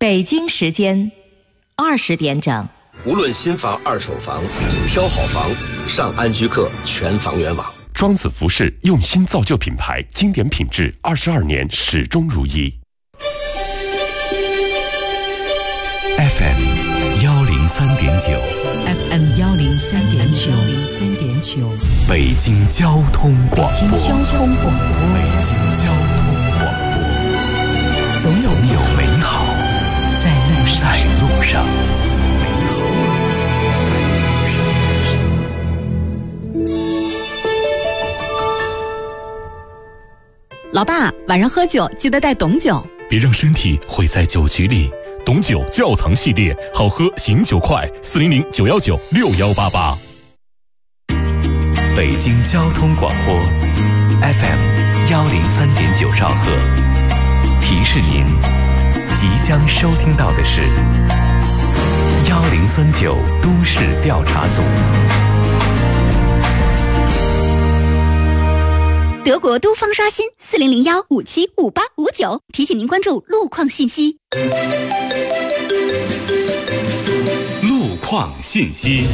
北京时间20点整。 无论新房、二手房，挑好房，上安居客全房源网。 庄子服饰用心造就品牌，经典品质，22年始终如一。 FM 103.9 FM 103.9 北京交通广播。 北京交通广播。总有美好在路上。 老爸，晚上喝酒记得带董酒， 别让身体毁在酒局里。董酒窖藏系列，好喝醒酒快，400-919-6188。北京交通广播 FM 103.9兆赫，提示您即将收听到的是1039都市调查组。 德国都方刷新4001575859，提醒您关注路况信息。 路况信息。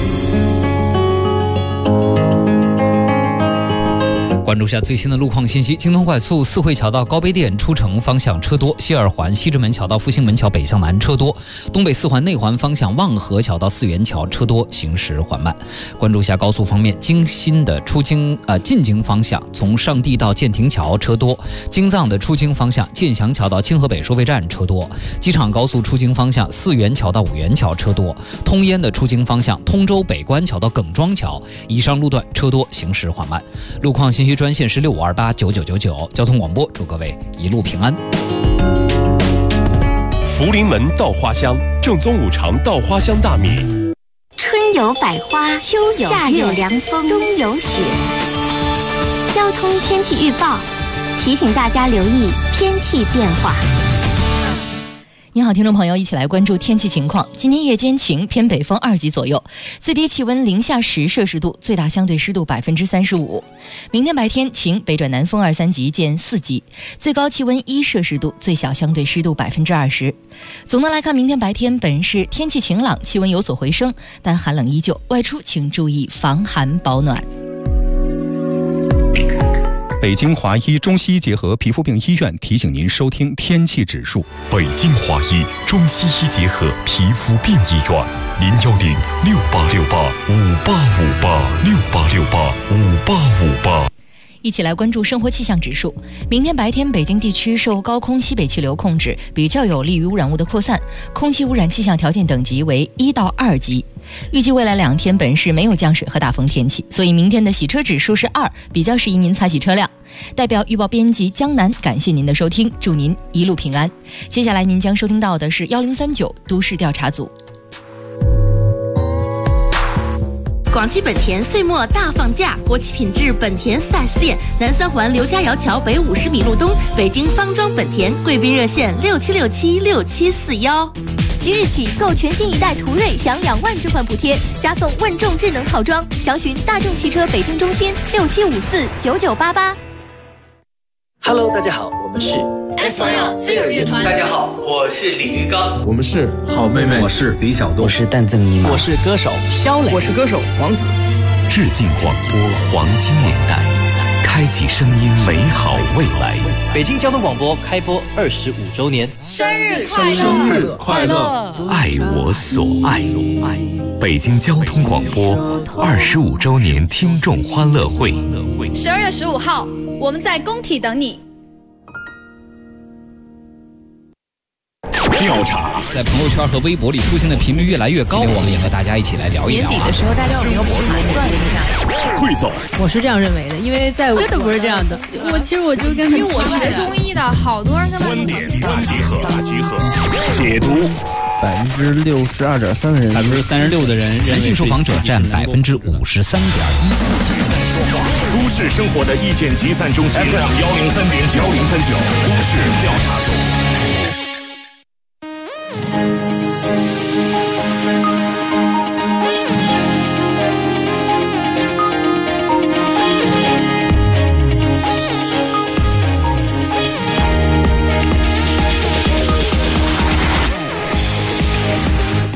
关注下最新的路况信息。京通快速四惠桥到高碑店出城方向车多，西二环西直门桥到复兴门桥北向南车多，东北四环内环方向望河桥到四元桥车多，行驶缓慢。关注下高速方面，京新的进京方向从上地到建亭桥车多，京藏的出京方向建祥桥到清河北收费站车多，机场高速出京方向四元桥到五元桥车多，通烟的出京方向通州北关桥到耿庄桥以上路段车多，行驶缓慢。路况信息专线是65289999，交通广播祝各位一路平安。 福临门稻花香，正宗五常稻花香大米。 春有百花，秋有夏有凉风，冬有雪。交通天气预报提醒大家留意天气变化。 你好，听众朋友，一起来关注天气情况。今天夜间晴，偏北风2级左右，最低气温零下10摄氏度，最大相对湿度35%。明天白天晴，北转南风2、3级见4级，最高气温1摄氏度，最小相对湿度20%。总的来看，明天白天本市天气晴朗，气温有所回升，但寒冷依旧，外出请注意防寒保暖。 北京华医中西医结合皮肤病医院提醒您收听天气指数。 北京华医中西医结合皮肤病医院，01068685858，68685858。 一起来关注生活气象指数。明天白天，北京地区受高空西北气流控制，比较有利于污染物的扩散，空气污染气象条件等级为1到2级。预计未来2天本市没有降水和大风天气，所以明天的洗车指数是2，比较适宜您擦洗车辆。代表预报编辑江南感谢您的收听，祝您一路平安。接下来您将收听到的是1039都市调查组。 广汽本田岁末大放价，国企品质本田 4S 店，南3环刘家窑桥北50米路东，北京方庄本田，贵宾热线67676741。 即日起购全新一代途锐享2万置换补贴，加送问众智能套装，详询大众汽车北京中心67549988。 Hello， 大家好，我们是 SYL 飞儿乐团。 大家好，我是李玉刚。 我们是好妹妹。 我是李小东。 我是蛋赠尼玛。 我是歌手肖磊。 我是歌手王子。 致敬广播黄金年代，开启声音美好未来。 北京交通广播开播25周年， 生日快乐！ 生日快乐！ 爱我所爱。北京交通广播25周年听众欢乐会 ，12月15号，我们在工体等你。 调查在朋友圈和微博里出现的频率越来越高，我们也和大家一起来聊一聊。 年底的时候，大家有没有盘算一下？ 汇总， 我是这样认为的，因为在真的不是这样的。 其实我就跟因为我学中医的，好多人跟观点大集合，解读。 62.3%的人 ，36%的人，男性受访者占53.1%。 都市生活的意见集散中心 FM 103.9都市调查组。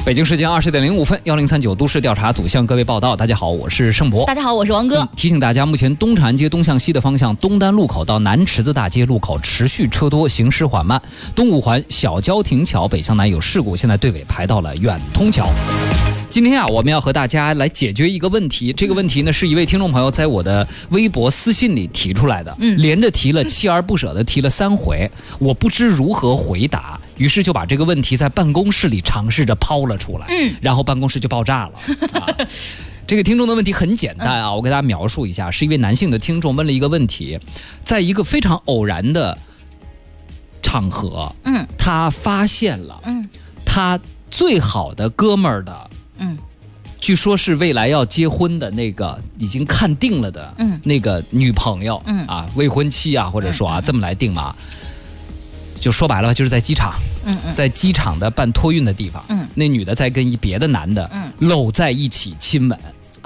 北京时间20:05，1039都市调查组向各位报道。大家好，我是盛博。 大家好，我是王哥。 提醒大家，目前东长安街东向西的方向，东单路口到南池子大街路口持续车多，行驶缓慢。东五环小交亭桥北向南有事故，现在队尾排到了远通桥。今天啊，我们要和大家来解决一个问题。这个问题呢，是一位听众朋友在我的微博私信里提出来的，连着提了锲而不舍的提了3回，我不知如何回答，于是就把这个问题在办公室里尝试着抛了出来，然后办公室就爆炸了。这个听众的问题很简单啊，我给大家描述一下，是一位男性的听众问了一个问题，在一个非常偶然的场合，他发现了，他最好的哥们儿的。据说是未来要结婚的那个已经看定了的那个女朋友，啊，未婚妻啊，或者说啊，这么来定嘛，就说白了就是在机场，在机场的办托运的地方，那女的在跟别的男的搂在一起亲吻，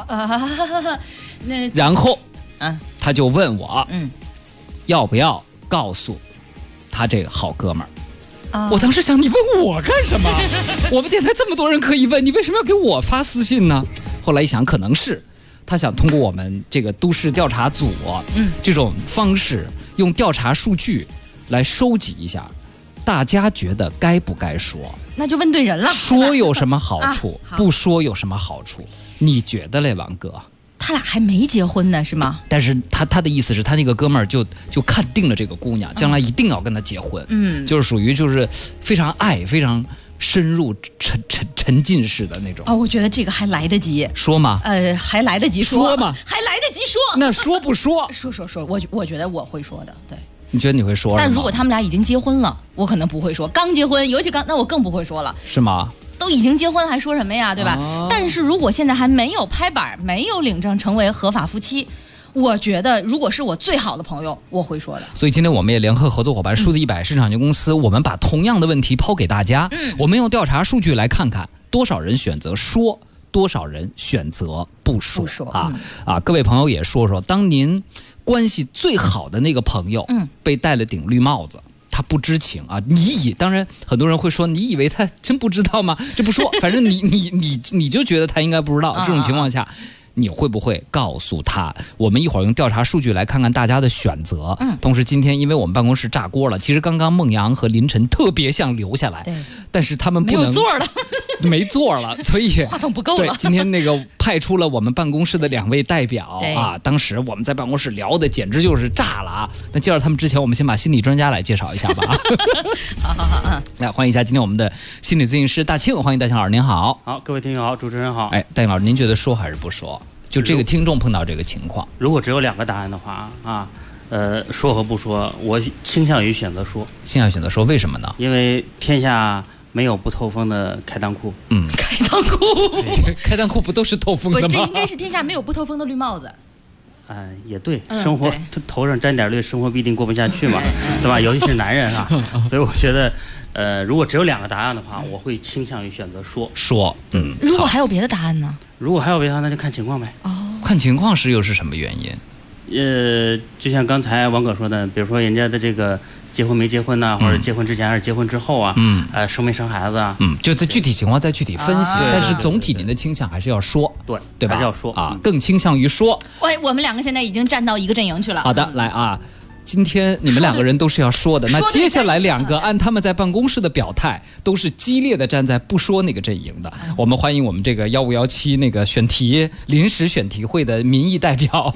然后他就问我，要不要告诉他这个好哥们儿。我当时想，你问我干什么？我们电台这么多人可以问，你为什么要给我发私信呢？后来一想，可能是他想通过我们这个都市调查组，这种方式，用调查数据来收集一下，大家觉得该不该说？ 那就问对人了。 说有什么好处？不说有什么好处？你觉得嘞，王哥？ 他俩还没结婚呢，是吗？ 但是他的意思是他那个哥们儿就看定了这个姑娘，将来一定要跟她结婚，就是属于就是非常爱、非常深入沉浸式的那种。 我觉得这个还来得及说吗？ 还来得及说吗？ 还来得及说。 那说不说？ 说，我觉得我会说的，对。 你觉得你会说？ 但如果他们俩已经结婚了，我可能不会说。刚结婚，尤其那我更不会说了。 是吗？ 都已经结婚还说什么呀，对吧？但是如果现在还没有拍板，没有领证成为合法夫妻，我觉得如果是我最好的朋友，我会说的。 所以今天我们也联合合作伙伴数字100市场有限公司，我们把同样的问题抛给大家，我们用调查数据来看看多少人选择说，多少人选择不说啊！各位朋友也说说，当您关系最好的那个朋友被戴了顶绿帽子，他不知情啊！当然很多人会说，你以为他真不知道吗？这不说，反正你就觉得他应该不知道。这种情况下，你会不会告诉他？我们一会儿用调查数据来看看大家的选择。同时今天因为我们办公室炸锅了，其实刚刚孟阳和林晨特别想留下来，但是他们不能， 没有座了。 没座了，所以话筒不够了。 对，今天那个派出了我们办公室的2位代表啊，当时我们在办公室聊的简直就是炸了啊！那介绍他们之前，我们先把心理专家来介绍一下吧。好，来欢迎一下今天我们的心理咨询师大庆，欢迎大庆老师，您好。 好，各位听友好，主持人好。 大庆老师，您觉得说还是不说？就这个听众碰到这个情况， 如果只有2个答案的话啊，说和不说，我倾向于选择说。 倾向于选择说，为什么呢？ 因为天下没有不透风的开裆裤。 开裆裤， 开裆裤不都是透风的吗？ 这应该是天下没有不透风的绿帽子。 也对，生活头上沾点绿，生活必定过不下去嘛，对吧？尤其是男人啊，所以我觉得，如果只有2个答案的话，我会倾向于选择说。 如果还有别的答案呢？ 如果还有别的答案，那就看情况呗。 看情况又是什么原因？ 就像刚才王哥说的，比如说人家的这个结婚没结婚呐，或者结婚之前还是结婚之后啊，生没生孩子啊， 就在具体情况再具体分析。但是总体您的倾向还是要说，对吧？ 还是要说啊，更倾向于说。 我们2个现在已经站到一个阵营去了。 好的，来啊。今天你们2个人都是要说的，那接下来2个按他们在办公室的表态，都是激烈的站在不说那个阵营的。我们欢迎我们这个1517那个临时选题会的民意代表，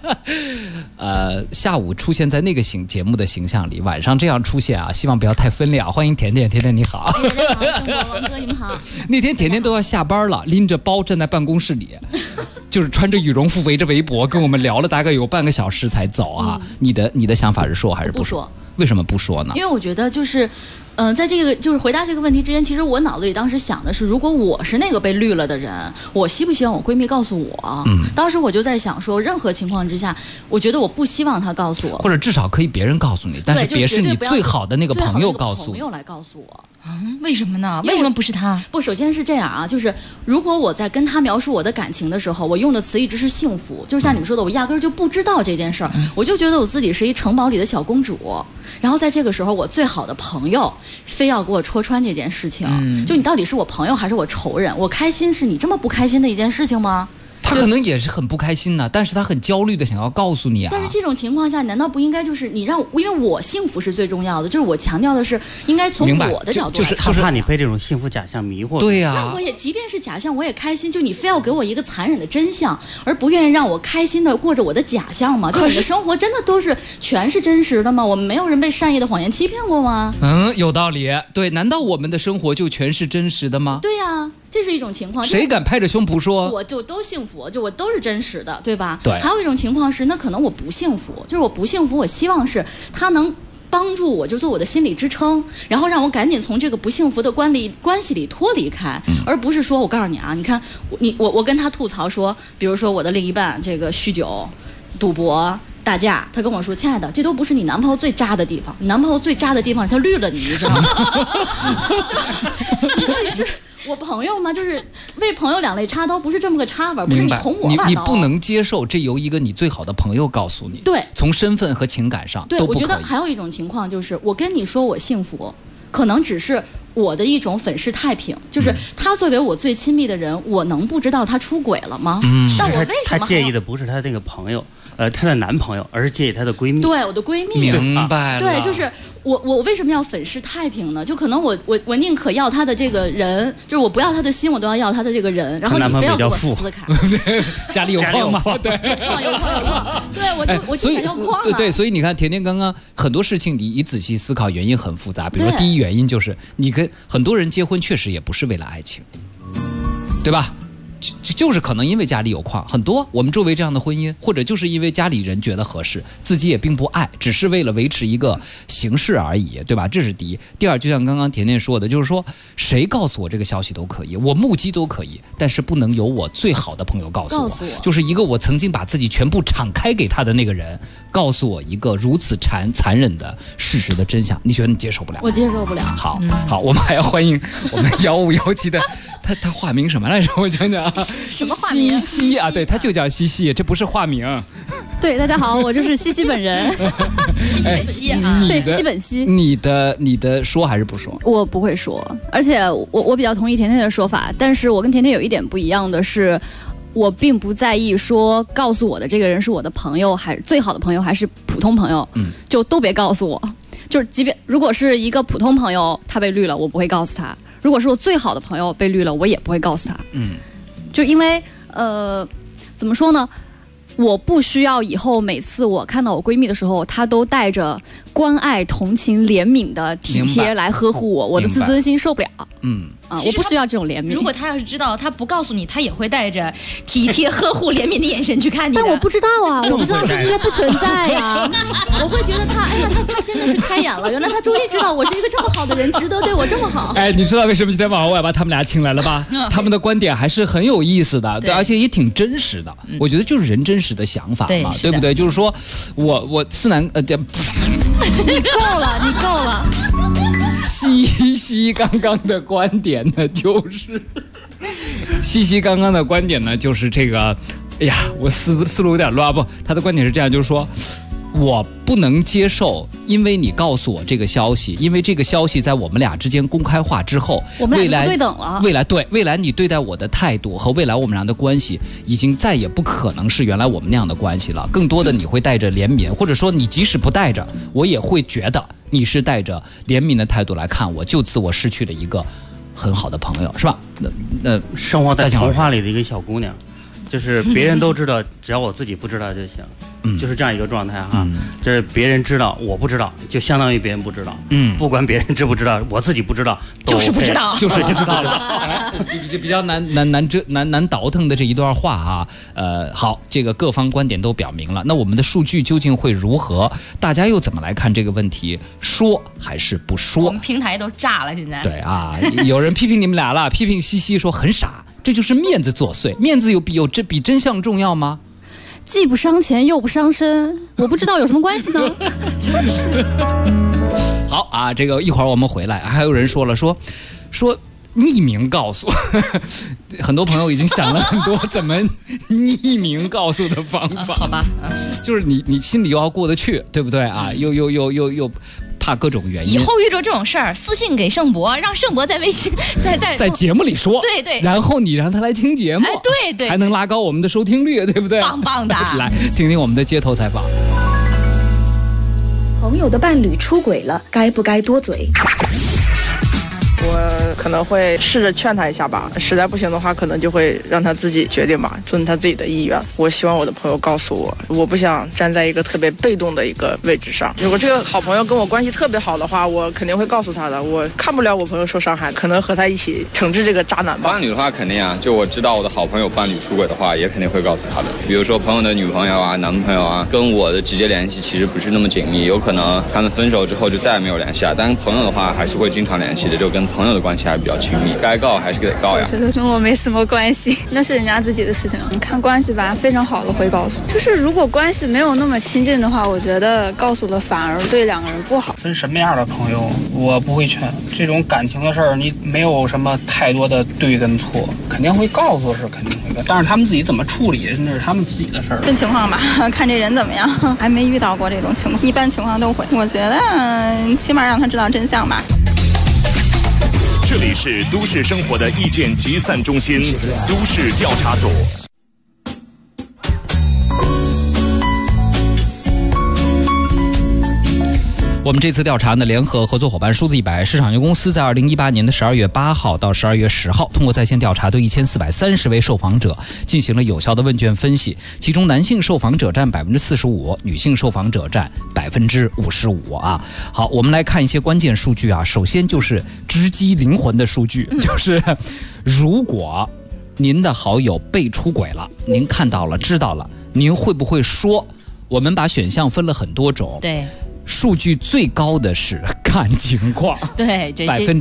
下午出现在那个节目的形象里，晚上这样出现啊，希望不要太分裂啊。欢迎甜甜，甜甜你好。 大家好，王哥你们好。 那天甜甜都要下班了，拎着包站在办公室里。就是穿着羽绒服围着围脖跟我们聊了大概有半个小时才走啊。你的想法是说还是不说？为什么不说呢？ 因为我觉得就是，在这个就是回答这个问题之前，其实我脑子里当时想的是，如果我是那个被绿了的人，我希不希望我闺蜜告诉我？当时我就在想说，任何情况之下，我觉得我不希望她告诉我， 或者至少可以别人告诉你，但是别是你最好的那个朋友告诉我。 朋友来告诉我。 为什么呢？为什么不是他？ 不，首先是这样啊，就是如果我在跟他描述我的感情的时候，我用的词一直是幸福，就是像你们说的，我压根儿就不知道这件事儿，我就觉得我自己是一城堡里的小公主。 然后在这个时候，我最好的朋友非要给我戳穿这件事情，就你到底是我朋友还是我仇人？我开心是你这么不开心的一件事情吗？ 他可能也是很不开心的，但是他很焦虑的想要告诉你啊。 但是这种情况下，难道不应该就是你让我，因为我幸福是最重要的，就是我强调的是应该从我的角度来看， 他怕你被这种幸福假象迷惑。 对呀， 那我也即便是假象，我也开心。就你非要给我一个残忍的真相，而不愿意让我开心的过着我的假象吗？就你的生活真的都是全是真实的吗？我们没有人被善意的谎言欺骗过吗？ 有道理。对，难道我们的生活就全是真实的吗？ 对呀。这是一种情况， 谁敢拍着胸脯说我就都幸福，就我都是真实的，对吧？ 对。 还有一种情况是，那可能我不幸福，就是我不幸福，我希望是他能帮助我，就做我的心理支撑，然后让我赶紧从这个不幸福的关系里脱离开，而不是说我告诉你啊，你看我跟他吐槽说，比如说我的另一半这个酗酒、赌博。打架，他跟我说：“亲爱的，这都不是你男朋友最渣的地方，你男朋友最渣的地方是他绿了你，你知道吗？你到底是我朋友吗？就是为朋友两肋插刀，不是这么个插法，不是你捅我把刀。 你不能接受这由一个你最好的朋友告诉你。 对， 从身份和情感上对， 都不可以。 我觉得还有一种情况就是，我跟你说我幸福，可能只是我的一种粉饰太平，就是他作为我最亲密的人，我能不知道他出轨了吗？但我为什么他介意的不是他那个朋友？她的男朋友，而是介意她的闺蜜。 对，我的闺蜜。 明白了。 对，就是我为什么要粉饰太平呢？就可能我宁可要他的这个人，就是我不要他的心，我都要他的这个人。然后你非要给我撕开。 家里有矿吗？对， 有矿。对，我就想要矿啊。 对，所以你看，甜甜刚刚很多事情，你仔细思考，原因很复杂。比如说，第一原因就是你跟很多人结婚，确实也不是为了爱情，对吧？就是可能因为家里有矿，很多我们周围这样的婚姻，或者就是因为家里人觉得合适，自己也并不爱，只是为了维持一个形式而已，对吧？这是第一。第二，就像刚刚甜甜说的，就是说谁告诉我这个消息都可以，我目击都可以，但是不能由我最好的朋友告诉我，就是一个我曾经把自己全部敞开给他的那个人，告诉我一个如此残忍的事实的真相，你觉得你接受不了？ 我接受不了。 好，我们还要欢迎我们1517的他化名什么来着？我讲讲。 什么化名？ 西西啊，对，他就叫西西，这不是化名。 对，大家好，我就是西西本人。 西本西啊， 对，西本西。 你的说还是不说？ 我不会说，而且我比较同意甜甜的说法，但是我跟甜甜有一点不一样的是，我并不在意说告诉我的这个人是我的朋友，还是最好的朋友，还是普通朋友，就都别告诉我。就是即便如果是一个普通朋友他被绿了，我不会告诉他；如果是我最好的朋友被绿了，我也不会告诉他。就因为怎么说呢？我不需要以后每次我看到我闺蜜的时候，她都带着关爱、同情、怜悯的体贴来呵护我，我的自尊心受不了。我不需要这种怜悯。 如果她要是知道，她不告诉你，她也会带着体贴、呵护、怜悯的眼神去看你的。 但我不知道啊，我不知道是因为不存在呀。 我会觉得她，哎呀，她真的是开眼了，原来她终于知道我是一个这么好的人，值得对我这么好。 哎，你知道为什么今天晚上我要把他们俩请来了吧？他们的观点还是很有意思的，对，而且也挺真实的。我觉得就是人真实的想法嘛，对不对？就是说我思南你够了，你够了。 西西刚刚的观点呢，就是西西刚刚的观点呢，就是这个，哎呀，我思路有点乱，不，他的观点是这样，就是说。我不能接受，因为你告诉我这个消息，因为这个消息在我们俩之间公开化之后， 我们俩不对等了。 未来你对待我的态度和未来我们俩的关系，已经再也不可能是原来我们那样的关系了。更多的你会带着怜悯，或者说你即使不带着，我也会觉得你是带着怜悯的态度来看我，就此我失去了一个很好的朋友，是吧？那生活在童话里的一个小姑娘。就是别人都知道，只要我自己不知道就行，就是这样一个状态哈。这是别人知道，我不知道，就相当于别人不知道。不管别人知不知道，我自己不知道， 就是不知道， 就是不知道了。比较难倒腾的这一段话啊，好，这个各方观点都表明了，那我们的数据究竟会如何？大家又怎么来看这个问题？说还是不说？ 我们平台都炸了，现在。 对啊，有人批评你们俩了，批评西西说很傻。这就是面子作祟，面子有比真相重要吗？ 既不伤钱又不伤身，我不知道有什么关系呢？真是。 好啊，这个一会儿我们回来，还有人说了说匿名告诉，很多朋友已经想了很多怎么匿名告诉的方法。 好吧， 就是你心里又要过得去，对不对啊？又怕各种原因。 以后遇着这种事儿，私信给盛博，让盛博在微信在节目里说， 对对， 然后你让他来听节目， 哎，对对， 还能拉高我们的收听率，对不对？ 棒棒的。 来听听我们的街头采访。 朋友的伴侣出轨了，该不该多嘴？ 我可能会试着劝他一下吧，实在不行的话，可能就会让他自己决定吧，遵他自己的意愿。我希望我的朋友告诉我，我不想站在一个特别被动的一个位置上。如果这个好朋友跟我关系特别好的话，我肯定会告诉他的。我看不了我朋友受伤害，可能和他一起惩治这个渣男吧。 伴侣的话，肯定啊，就我知道我的好朋友伴侣出轨的话，也肯定会告诉他的。比如说朋友的女朋友啊、男朋友啊，跟我的直接联系其实不是那么紧密，有可能他们分手之后就再也没有联系了。但是朋友的话，还是会经常联系的，就跟朋友的关系还是比较亲密，该告还是得告呀。 我觉得跟我没什么关系，那是人家自己的事情。你看关系吧，非常好的会告诉，就是如果关系没有那么亲近的话，我觉得告诉了反而对两个人不好。 跟什么样的朋友，我不会劝。这种感情的事儿，你没有什么太多的对跟错，肯定会告诉是肯定会的，但是他们自己怎么处理，那是他们自己的事儿。 分情况吧，看这人怎么样，还没遇到过这种情况，一般情况都会。我觉得起码让他知道真相吧。 这里是都市生活的意见集散中心，都市调查组。 我们这次调查呢，联合合作伙伴数字100市场有限公司在2018年的12月8号到12月10号，通过在线调查对1430位受访者进行了有效的问卷分析，其中男性受访者占45%，女性受访者占55%啊。好，我们来看一些关键数据啊。首先就是直击灵魂的数据，就是如果您的好友被出轨了，您看到了、知道了，您会不会说？我们把选项分了很多种， 对。 数据最高的是看情况， 对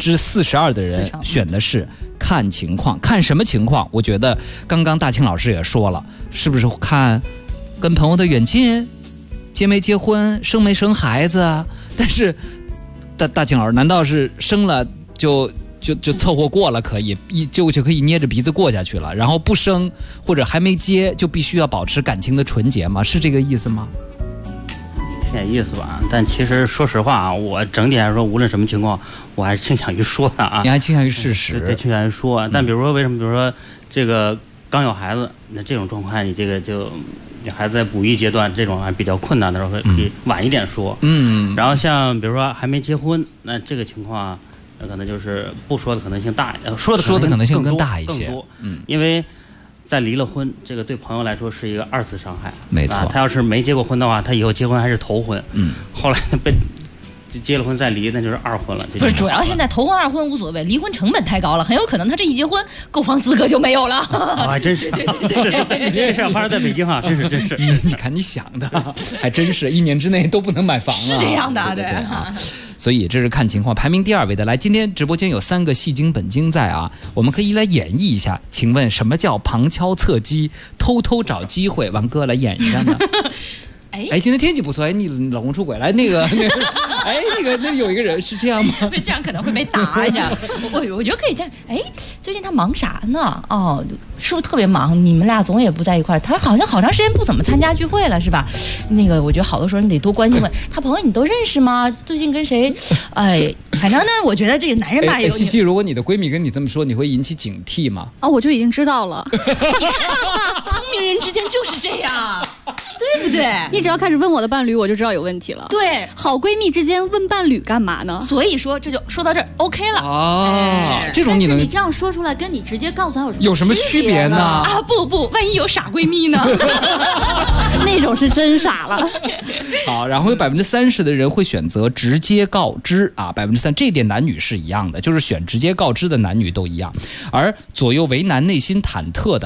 ，42%的人选的是看情况，看什么情况？我觉得刚刚大庆老师也说了，是不是看跟朋友的远近，结没结婚，生没生孩子啊？但是大庆老师，难道是生了就凑合过了，可以就可以捏着鼻子过下去了，然后不生或者还没结就必须要保持感情的纯洁吗？是这个意思吗？ 点意思吧，但其实说实话啊，我整体来说，无论什么情况，我还是倾向于说的啊。 你还倾向于事实， 对，倾向于说。但比如说，为什么？比如说这个刚有孩子，那这种状况，你这个就有孩子在哺育阶段，这种还比较困难的时候，可以晚一点说。然后像比如说还没结婚，那这个情况啊，可能就是不说的可能性大，说的可能性更大一些。因为在离了婚，这个对朋友来说是一个2次伤害。 没错， 他要是没结过婚的话，他以后结婚还是头婚。后来被结了婚再离，那就是2婚了。 不是，主要现在头婚2婚无所谓，离婚成本太高了，很有可能他这一结婚，购房资格就没有了。 还真是，这事发生在北京啊，真是。 你看你想的，还真是1年之内都不能买房了。 是这样的， 对啊。所以这是看情况，排名第2位的。来，今天直播间有3个戏精本精在啊，我们可以来演绎一下。请问什么叫旁敲侧击、偷偷找机会？王哥来演一下呢？哎，今天天气不错，哎，你老公出轨来那个，那有一个人是这样吗？ 这样可能会被打呀。我觉得可以这样。哎，最近他忙啥呢？哦，是不是特别忙？你们俩总也不在一块儿，他好像好长时间不怎么参加聚会了，是吧？那个，我觉得好多时候你得多关心问他朋友，你都认识吗？最近跟谁？哎，反正呢，我觉得这个男人吧， 西西，如果你的闺蜜跟你这么说，你会引起警惕吗？ 哦，我就已经知道了。 你看，聪明人之间就是这样，对不对？ 你只要开始问我的伴侣，我就知道有问题了。 对， 好闺蜜之间问伴侣干嘛呢？ 所以说这就说到这儿 OK 了啊。这种你能， 但是你这样说出来，跟你直接告诉他有什么区别呢？ 啊，不，万一有傻闺蜜呢？ 那种是真傻了。 好，然后有30%的人会选择直接告知啊，3%，这一点男女是一样的，就是选直接告知的男女都一样。而左右为难、内心忐忑的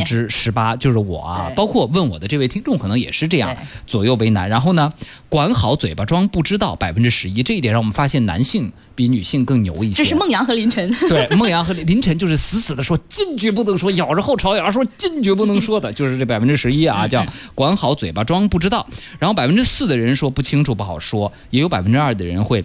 18%，就是我啊，包括问我的这位听众可能也是这样，左右为难。然后呢，管好嘴巴装不知道11%，这一点让我们发现男性比女性更牛一些。 这是孟阳和林晨。 对，孟阳和林晨就是死的说进去不能说，咬着后槽牙说进去不能说的，就是这11%啊，叫管好嘴巴装不知道。然后4%的人说不清楚不好说，也有2%的人会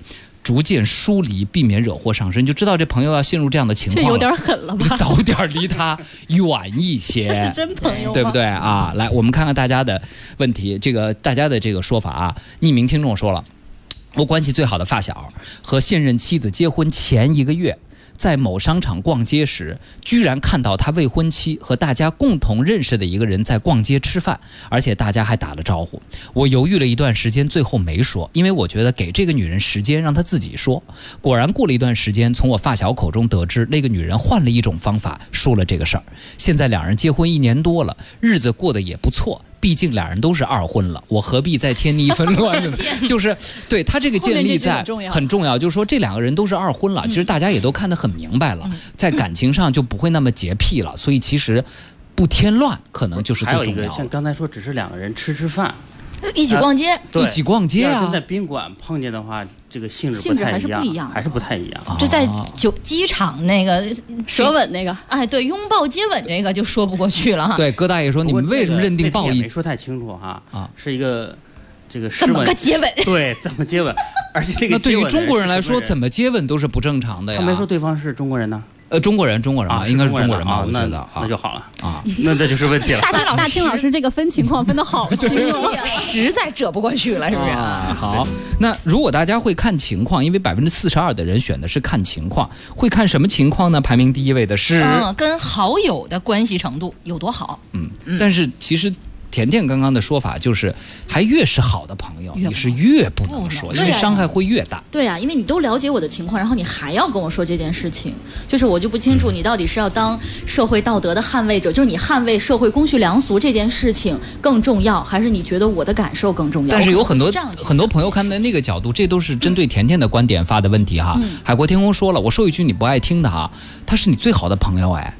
逐渐疏离，避免惹祸上身。就知道这朋友要陷入这样的情况了， 这有点狠了吧？ 你早点离他远一些， 这是真朋友吗？ 对不对啊？来，我们看看大家的问题，大家的这个说法啊。匿名听众说了，我关系最好的发小和现任妻子结婚前1个月，在某商场逛街时，居然看到他未婚妻和大家共同认识的一个人在逛街吃饭，而且大家还打了招呼。我犹豫了一段时间，最后没说，因为我觉得给这个女人时间让她自己说。果然过了一段时间，从我发小口中得知，那个女人换了一种方法说了这个事儿。现在2人结婚1年多了，日子过得也不错。毕竟2人都是2婚了，我何必再添一分乱呢？就是对他这个建立在很重要，就是说这2个人都是2婚了，其实大家也都看得很明白了，在感情上就不会那么洁癖了，所以其实不添乱可能就是最重要的。 还有一个像刚才说，只是2个人吃饭。 一起逛街， 一起逛街啊！ 跟在宾馆碰见的话，这个性质不太一样，还是不太一样。 这在机场那个舌吻那个， 哎，对，拥抱接吻这个就说不过去了哈。 对，葛大爷说你们为什么认定抱一？ 没说太清楚哈。啊，是一个这个怎么个接吻？ 对，怎么接吻？而且这个对于中国人来说，怎么接吻都是不正常的呀。 他没说对方是中国人呢。 中国人嘛，应该是中国人吧？我觉得那就好了啊，那这就是问题了。 大清老师这个分情况分得好清楚， 实在折不过去了，是不是？ 好，那如果大家会看情况，因为42%的人选的是看情况，会看什么情况呢？排名第1位的是跟好友的关系程度有多好。 但是其实。甜甜刚刚的说法就是，还越是好的朋友，你是越不能说，因为伤害会越大。 对啊，因为你都了解我的情况，然后你还要跟我说这件事情，就是我就不清楚你到底是要当社会道德的捍卫者，就是你捍卫社会公序良俗这件事情更重要，还是你觉得我的感受更重要？ 但是有很多朋友看的那个角度，这都是针对甜甜的观点发的问题哈。海阔天空说了，我说一句你不爱听的哈，他是你最好的朋友哎，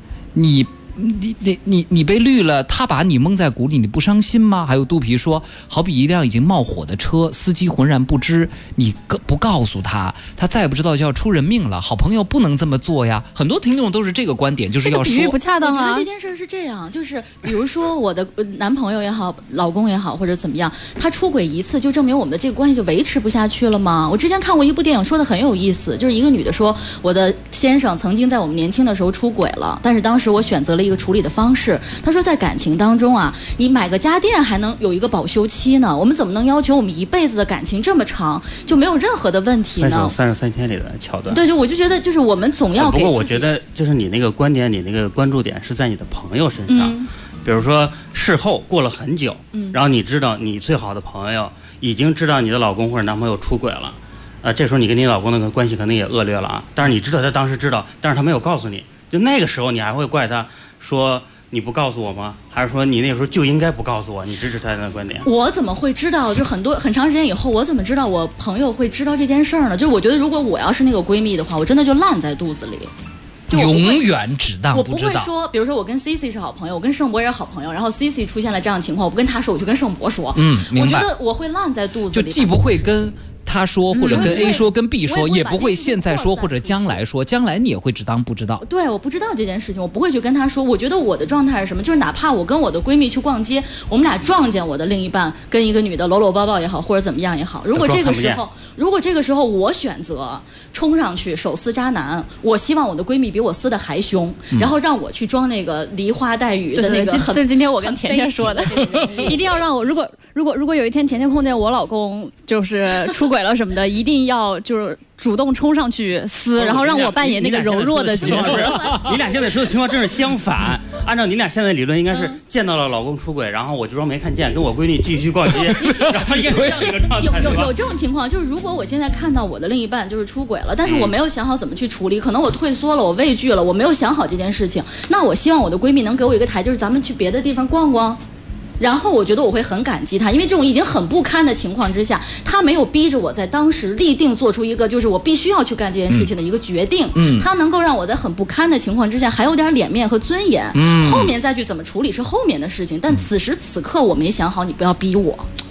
你被绿了，他把你蒙在鼓里，你不伤心吗？还有肚皮说，好比一辆已经冒火的车，司机浑然不知，你不告诉他，他再不知道就要出人命了。好朋友不能这么做呀。很多听众都是这个观点，就是要说。 这个比喻不恰当啊。 我觉得这件事是这样，就是比如说我的男朋友也好，老公也好，或者怎么样，他出轨一次，就证明我们的这个关系就维持不下去了吗？我之前看过一部电影，说的很有意思，就是一个女的说，我的先生曾经在我们年轻的时候出轨了，但是当时我选择了一个处理的方式。他说在感情当中啊，你买个家电还能有一个保修期呢，我们怎么能要求我们一辈子的感情这么长就没有任何的问题呢 ？33天里的桥段。 对，就我就觉得就是我们总要给自己。 不过我觉得就是你那个观点，你那个关注点是在你的朋友身上。比如说事后过了很久，然后你知道你最好的朋友已经知道你的老公或者男朋友出轨了，这时候你跟你老公那个关系可能也恶劣了啊。但是你知道他当时知道，但是他没有告诉你，就那个时候你还会怪他说你不告诉我吗？还是说你那个时候就应该不告诉我？你支持他的观点？ 我怎么会知道？就很长时间以后，我怎么知道我朋友会知道这件事儿呢？就我觉得，如果我要是那个闺蜜的话，我真的就烂在肚子里。 永远只当不知道。我不会说，比如说我跟 CC 是好朋友，我跟盛博也是好朋友，然后 CC 出现了这样的情况，我不跟他说，我就跟盛博说。 明白。 我觉得我会烂在肚子里。 就既不会跟他说，或者跟 A 说，跟 B 说，也不会现在说或者将来说，将来你也会只当不知道。 对，我不知道这件事情，我不会去跟他说。我觉得我的状态是什么？就是哪怕我跟我的闺蜜去逛街，我们俩撞见我的另一半跟一个女的搂搂抱抱也好，或者怎么样也好，如果这个时候我选择冲上去手撕渣男，我希望我的闺蜜比我撕的还凶，然后让我去装那个梨花带雨的那个。 这是今天我跟甜甜说的，一定要让我，如果有一天甜甜碰见我老公就是出轨了什么的，一定要就是主动冲上去撕，然后让我扮演那个柔弱的角色。 你俩现在说的情况正是相反。按照你俩现在的理论，应该是见到了老公出轨，然后我就装没看见，跟我闺蜜继续逛街，然后应该是这样一个状态。 有这种情况，就是如果我现在看到我的另一半就是出轨了，但是我没有想好怎么去处理，可能我退缩了，我畏惧了，我没有想好这件事情，那我希望我的闺蜜能给我一个台，就是咱们去别的地方逛逛。然后我觉得我会很感激他，因为这种已经很不堪的情况之下，他没有逼着我在当时立定做出一个就是我必须要去干这件事情的一个决定。他能够让我在很不堪的情况之下还有点脸面和尊严。后面再去怎么处理是后面的事情，但此时此刻我没想好，你不要逼我。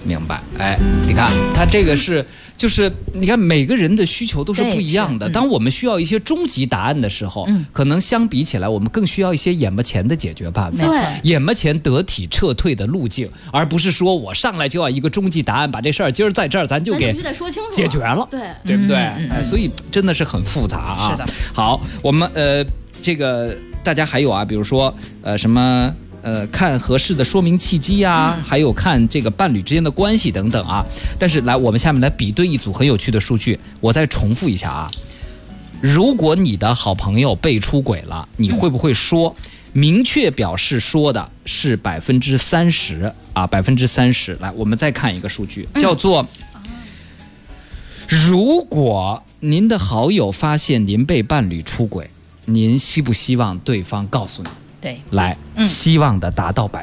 明白。哎，你看他这个是，就是你看每个人的需求都是不一样的。当我们需要一些终极答案的时候，可能相比起来，我们更需要一些眼巴前的解决办法，眼巴前得体撤退的路径，而不是说我上来就要一个终极答案，把这事儿今儿在这儿咱就给解决了，对不对？哎，所以真的是很复杂啊。 是的。 好，我们这个大家还有啊，比如说什么。看合适的说明契机啊，还有看这个伴侣之间的关系等等啊。但是来，我们下面来比对一组很有趣的数据，我再重复一下啊。如果你的好朋友被出轨了，你会不会说？明确表示说的是30%啊，30%。来，我们再看一个数据，叫做如果您的好友发现您被伴侣出轨，您希不希望对方告诉你？ 对， 来，希望的达到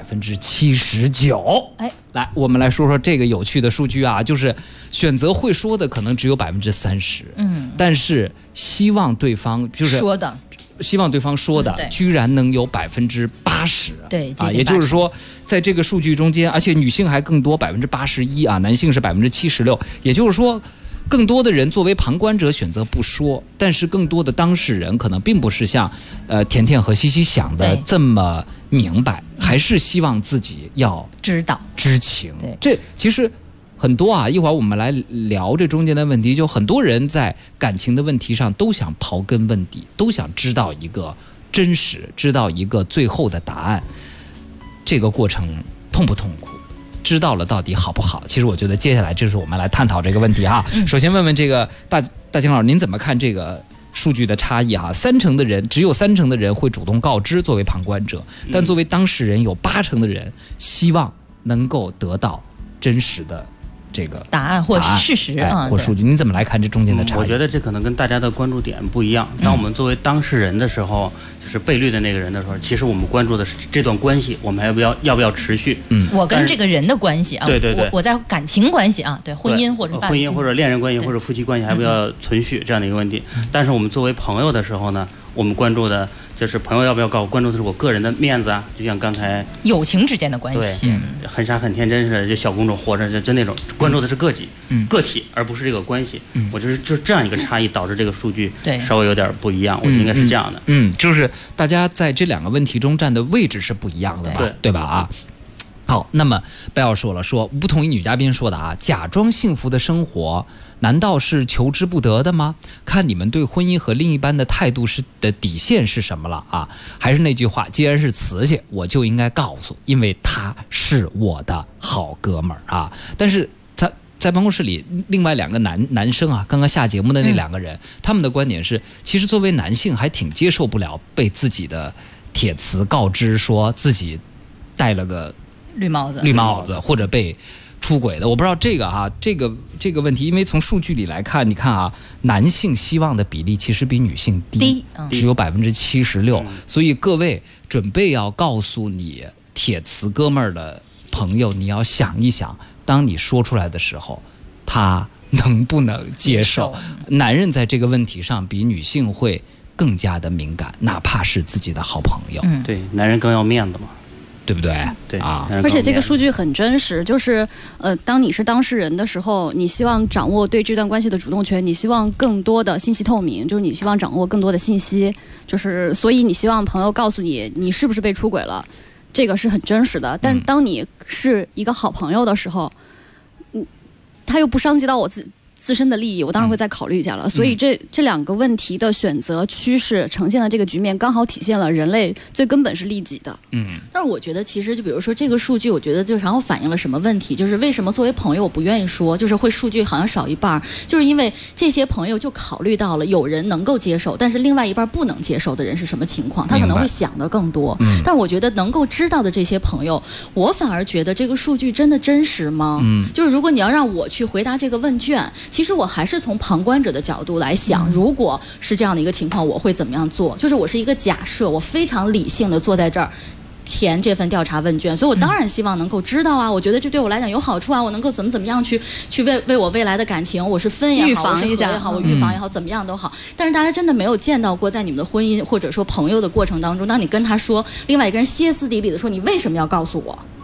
79%。哎，来，我们来说说这个有趣的数据啊，就是选择会说的可能只有30%，但是希望对方就是说的， 希望对方说的，居然能有80%。 对啊，也就是说，在这个数据中间，而且女性还更多81%啊，男性是76%，也就是说。更多的人作为旁观者选择不说，但是更多的当事人可能并不是像甜甜和西西想的这么明白，还是希望自己要知道知情。这其实很多啊，一会儿我们来聊这中间的问题，就很多人在感情的问题上都想刨根问底，都想知道一个真实，知道一个最后的答案。这个过程痛不痛苦？知道了到底好不好？其实我觉得接下来就是我们来探讨这个问题哈。首先问问这个大青老师，您怎么看这个数据的差异哈？只有3成的人会主动告知作为旁观者，但作为当事人有8成的人希望能够得到真实的这个答案或事实啊， 或数据，您怎么来看这中间的差异？ 我觉得这可能跟大家的关注点不一样。当我们作为当事人的时候，就是被绿的那个人的时候，其实我们关注的是这段关系，我们要不要持续？ 我跟这个人的关系啊， 对， 我在感情关系啊，对，婚姻或者恋人关系或者夫妻关系，还不要存续这样的一个问题。但是我们作为朋友的时候呢，我们关注的就是朋友要不要告，关注的是我个人的面子啊，就像刚才友情之间的关系， 很傻很天真似的，就小公主活着就那种，关注的是个体，而不是这个关系。我就是这样一个差异，导致这个数据稍微有点不一样。我觉得应该是这样的。 就是大家在这2个问题中站的位置是不一样的吧？对吧？啊。好，那么不要说了，不同于女嘉宾说的啊，假装幸福的生活难道是求之不得的吗？看你们对婚姻和另一半的态度的底线是什么了啊？还是那句话，既然是瓷器，我就应该告诉，因为他是我的好哥们儿啊。但是他在办公室里，另外2个男生啊，刚刚下节目的那2个人，他们的观点是，其实作为男性还挺接受不了被自己的铁磁告知说自己戴了个绿帽子或者被出轨的。我不知道这个问题，因为从数据里来看，你看啊，男性希望的比例其实比女性低，只有76%。所以各位准备要告诉你铁磁哥们儿的朋友，你要想一想，当你说出来的时候，他能不能接受？男人在这个问题上比女性会更加的敏感，哪怕是自己的好朋友。 对，男人更要面子嘛。 对不对？ 对啊， 而且这个数据很真实，就是当你是当事人的时候，你希望掌握对这段关系的主动权，你希望更多的信息透明，就是你希望掌握更多的信息，就是所以你希望朋友告诉你你是不是被出轨了，这个是很真实的。但当你是一个好朋友的时候，他又不伤及到我自身的利益，我当然会再考虑一下了。所以这2个问题的选择趋势呈现的这个局面，刚好体现了人类最根本是利己的。 但是我觉得其实就比如说这个数据，我觉得就然后反映了什么问题？就是为什么作为朋友我不愿意说，就是会数据好像少一半，就是因为这些朋友就考虑到了有人能够接受，但是另外一半不能接受的人是什么情况，他可能会想得更多。但我觉得能够知道的这些朋友，我反而觉得这个数据真的真实吗？就是如果你要让我去回答这个问卷，其实我还是从旁观者的角度来想，如果是这样的一个情况，我会怎么样做？就是我是一个假设，我非常理性的坐在这儿填这份调查问卷，所以我当然希望能够知道啊，我觉得这对我来讲有好处啊，我能够怎么样去为我未来的感情，我是分也好，我是合也好，我预防也好，怎么样都好。但是大家真的没有见到过，在你们的婚姻或者说朋友的过程当中，当你跟他说，另外一个人歇斯底里的说你为什么要告诉我？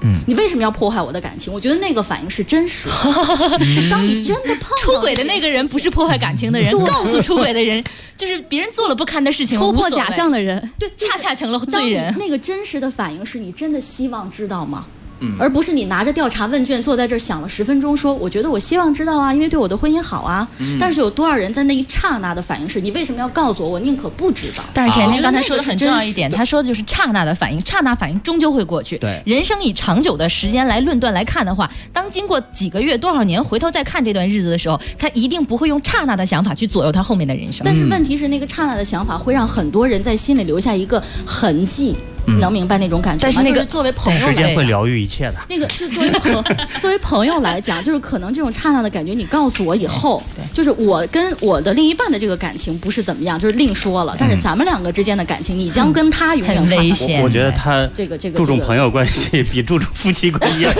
你为什么要破坏我的感情？我觉得那个反应是真实的。就当你真的碰到出轨的那个人不是破坏感情的人，告诉出轨的人就是别人做了不堪的事情， 戳破假象的人， 对， 恰恰成了罪人。 那个真实的反应是你真的希望知道吗？而不是你拿着调查问卷坐在这儿想了10分钟，说我觉得我希望知道啊，因为对我的婚姻好啊。但是有多少人在那一刹那的反应是你为什么要告诉我？我宁可不知道。 但是甜甜刚才说的很重要一点，他说的就是刹那的反应，刹那反应终究会过去。 对， 人生以长久的时间来论断来看的话，当经过几个月、多少年回头再看这段日子的时候，他一定不会用刹那的想法去左右他后面的人生。 但是问题是，那个刹那的想法会让很多人在心里留下一个痕迹。能明白那种感觉吗？但是那个作为朋友， 时间会疗愈一切的。 那个是作为朋友来讲，就是可能这种刹那的感觉，你告诉我以后，就是我跟我的另一半的这个感情不是怎么样，就是另说了。但是咱们两个之间的感情，你将跟他永远很危险。 我觉得他注重朋友关系比注重夫妻关系。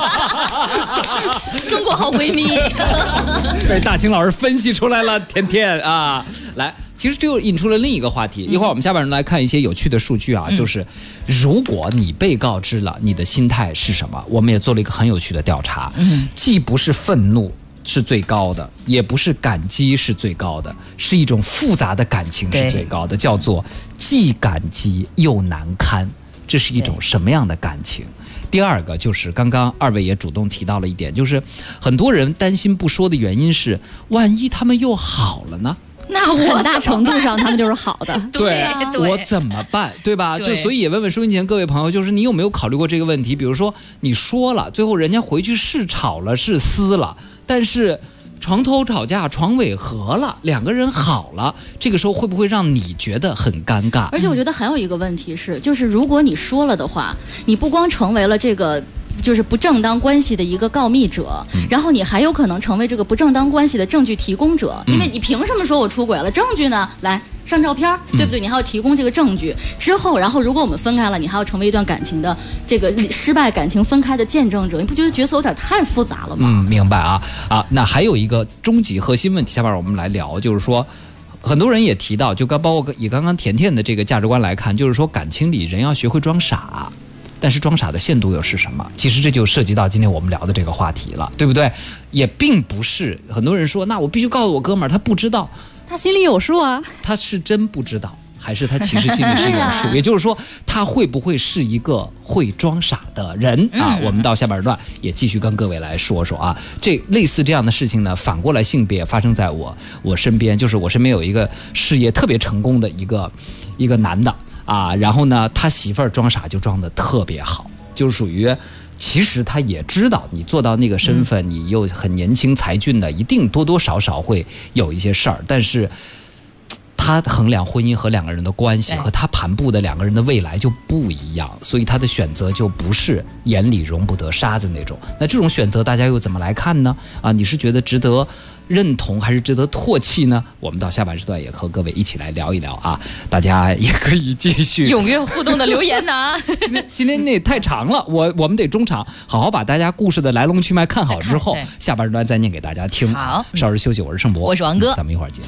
中国好闺蜜， 被大清老师分析出来了，甜甜啊，来。其实这又引出了另一个话题，一会儿我们下半场来看一些有趣的数据啊，就是如果你被告知了，你的心态是什么？我们也做了一个很有趣的调查，既不是愤怒是最高的，也不是感激是最高的，是一种复杂的感情是最高的，叫做既感激又难堪。这是一种什么样的感情？第二个就是刚刚二位也主动提到了一点，就是很多人担心不说的原因是，万一他们又好了呢？ 那很大程度上他们就是好的。 对，我怎么办？对吧？就所以也问问收音前各位朋友，就是你有没有考虑过这个问题？比如说你说了，最后人家回去是吵了是撕了，但是床头吵架床尾和了，两个人好了，这个时候会不会让你觉得很尴尬？ 而且我觉得还有一个问题是，就是如果你说了的话，你不光成为了这个就是不正当关系的一个告密者，然后你还有可能成为这个不正当关系的证据提供者，因为你凭什么说我出轨了？证据呢？来上照片，对不对？你还要提供这个证据之后，然后如果我们分开了，你还要成为一段感情的这个失败感情分开的见证者，你不觉得角色有点太复杂了吗？ 明白啊。那还有一个终极核心问题，下边我们来聊，就是说。很多人也提到，就包括以刚刚甜甜的这个价值观来看，就是说感情里人要学会装傻，但是装傻的限度又是什么？其实这就涉及到今天我们聊的这个话题了，对不对？也并不是很多人说，那我必须告诉我哥们儿，他不知道， 他心里有数啊， 他是真不知道。还是他其实心里是有数，也就是说，他会不会是一个会装傻的人啊？我们到下半段也继续跟各位来说说啊。这类似这样的事情呢，反过来性别发生在我身边，就是我身边有一个事业特别成功的一个男的啊，然后呢，他媳妇儿装傻就装得特别好，就是属于。其实他也知道，你做到那个身份，你又很年轻才俊的，一定多多少少会有一些事儿，但是。他衡量婚姻和两个人的关系和他盘布的两个人的未来就不一样，所以他的选择就不是眼里容不得沙子那种。那这种选择大家又怎么来看呢？你是觉得值得认同还是值得唾弃呢？我们到下半时段也和各位一起来聊一聊啊，大家也可以继续踊跃互动的留言呢。 今天那太长了，我们得中场好好把大家故事的来龙去脉看好之后，下半时段再念给大家听。 好， 稍事休息，我是盛博， 我是王哥， 咱们一会儿见。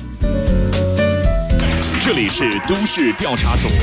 这里是都市调查组。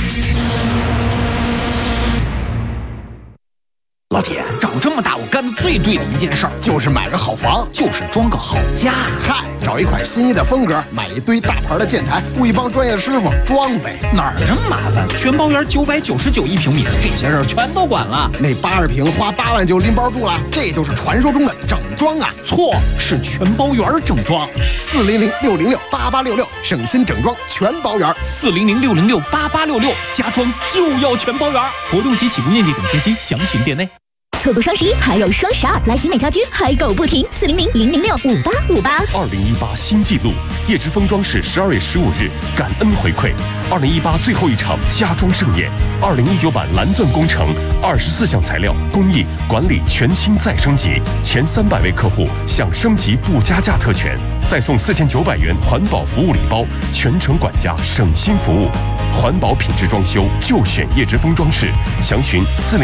老铁，长这么大我干的最对的一件事儿，就是买个好房，就是装个好家。 嗨，找一款心仪的风格，买一堆大牌的建材，雇一帮专业师傅装呗。 哪儿这么麻烦？全包园999一平米，这些事儿全都管了。 那80平花8万就拎包住了，这就是传说中的整装啊！ 错，是全包园整装。 400-606-8866，省心整装全包园。 400-606-8866，家装就要全包园。活动及起步面积等信息详询店内。 错过双11还有双12，来集美家居嗨购不停，400-006-5858。 2018新纪录，叶之峰装饰12月15日感恩回馈，2018最后一场家装盛宴，2019版蓝钻工程24项材料工艺管理全新再升级，前300位客户享升级不加价特权，再送4900元环保服务礼包，全程管家省心服务，环保品质装修就选叶之峰装饰，详询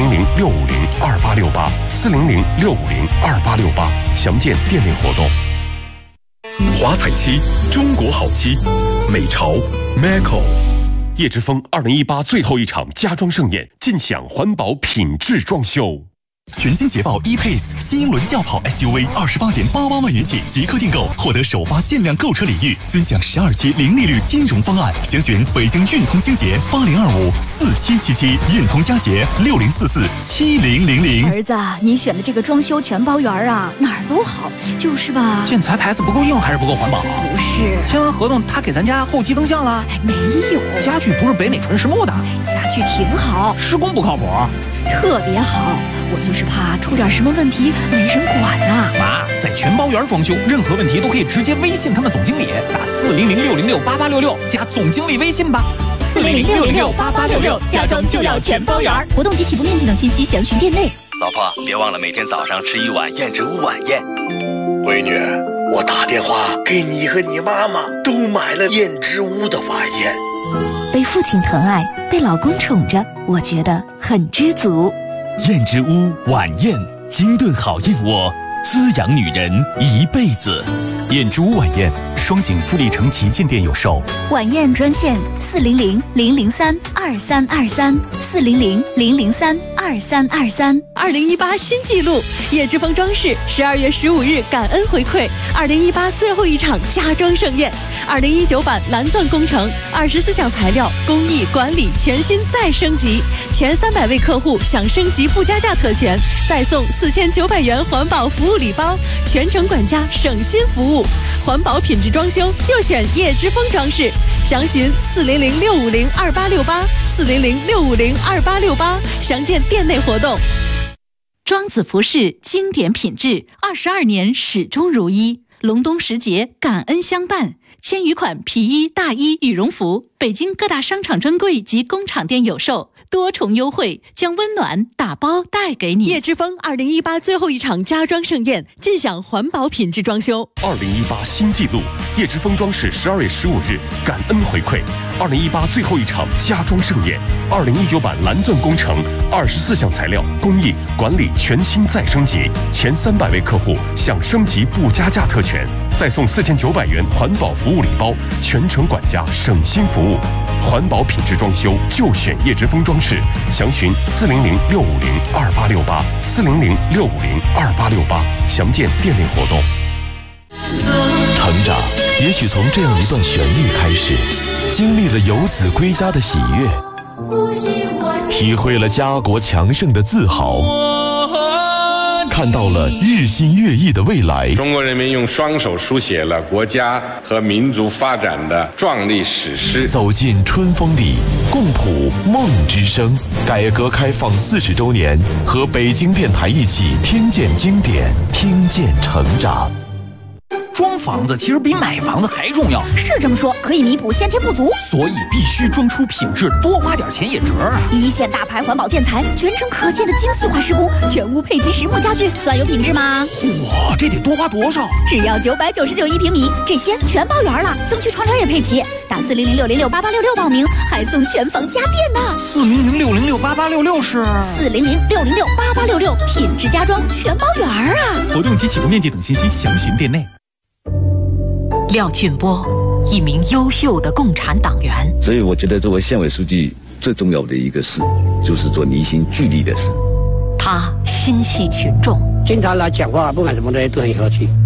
400-650-2868，400-650-2868，详见店内活动。 华彩漆，中国好漆，美潮 Maco。叶之峰2018最后一场家装盛宴，尽享环保品质装修。 全新捷豹 E-Pace 新英伦轿跑 SUV28.88万元起即刻订购，获得首发限量购车礼遇，尊享12期零利率金融方案。详询北京运通星捷80254777，运通佳捷60447000。 儿子，你选的这个装修全包园啊，哪儿都好，就是吧？ 建材牌子不够硬还是不够环保？ 不是， 签完合同他给咱家后期增项了？ 没有， 家具不是北美纯实木的， 家具挺好， 施工不靠谱， 特别好。我就是怕出点什么问题没人管呐。 妈，在全包园装修，任何问题都可以直接微信他们总经理，打400-606-8866加总经理微信吧。 400-606-8866，家装就要全包园。活动及起步面积等信息详询店内。 老婆，别忘了每天早上吃一碗燕之屋晚宴。 闺女，我打电话给你和你妈妈都买了燕之屋的晚宴。 被父亲疼爱，被老公宠着，我觉得很知足。 燕之屋晚宴，精炖好燕窝，滋养女人一辈子。燕之屋晚宴，双井富力城旗舰店有售。 晚宴专线400-003-2323，400-003-2323。2018新纪录，叶之峰装饰12月15日感恩回馈2018最后一场家装盛宴，2019版蓝钻工程，24项材料工艺管理全新再升级，前300位客户享升级不加价特权，再送4900元环保服务礼包，全程管家省心服务，环保品质装修就选叶之峰装饰，详询400-650-2868，400-650-2868，详见店内活动。庄子服饰经典品质，22年始终如一，隆冬时节感恩相伴，千余款皮衣、大衣、羽绒服，北京各大商场专柜及工厂店有售，多重优惠将温暖打包带给你。叶之峰2018最后一场家装盛宴，尽享环保品质装修。 2018新纪录，叶之峰装饰12月15日感恩回馈2018最后一场家装盛宴，2019版蓝钻工程，24项材料工艺管理全新再升级，前300位客户享升级不加价特权，再送4900元环保服务礼包，全程管家省心服务，环保品质装修就选叶之峰装饰，详询400-650-2868，400-650-2868，详见店内活动。 成长也许从这样一段旋律开始，经历了游子归家的喜悦，体会了家国强盛的自豪，看到了日新月异的未来。 中国人民用双手书写了国家和民族发展的壮丽史诗。 走进春风里，共谱梦之声。改革开放40周年，和北京电台一起听见经典，听见成长。 装房子其实比买房子还重要， 是这么说，可以弥补先天不足， 所以必须装出品质，多花点钱也值啊！ 一线大牌环保建材，全程可见的精细化施工，全屋配齐实木家具，算有品质吗？ 哇，这得多花多少？ 只要999一平米，这些全包圆了，灯具窗帘也配齐。打400-606-8866报名，还送全房家电呢。 400-606-8866是 400-606-8866，品质家装全包圆啊！ 活动及起步面积等信息详询店内。 廖俊波，一名优秀的共产党员。 所以我觉得作为县委书记最重要的一个事，就是做凝心聚力的事。 他心系群众， 经常来讲话，不管什么东西都很和气。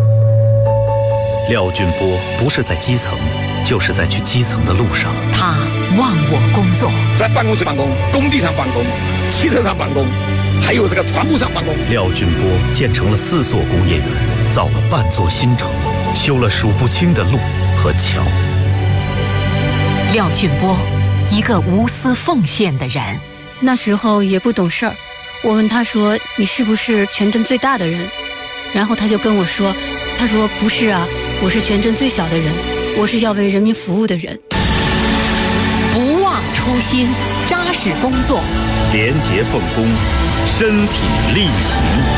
廖俊波不是在基层，就是在去基层的路上。 他忘我工作， 在办公室办公，工地上办公，汽车上办公，还有这个船坞上办公。 廖俊波建成了4座工业园，造了半座新城，修了数不清的路和桥。 廖俊波，一个无私奉献的人。 那时候也不懂事儿，我问他说：“你是不是全镇最大的人？”然后他就跟我说：“他说不是啊，我是全镇最小的人，我是要为人民服务的人。” 不忘初心，扎实工作， 廉洁奉公，身体力行。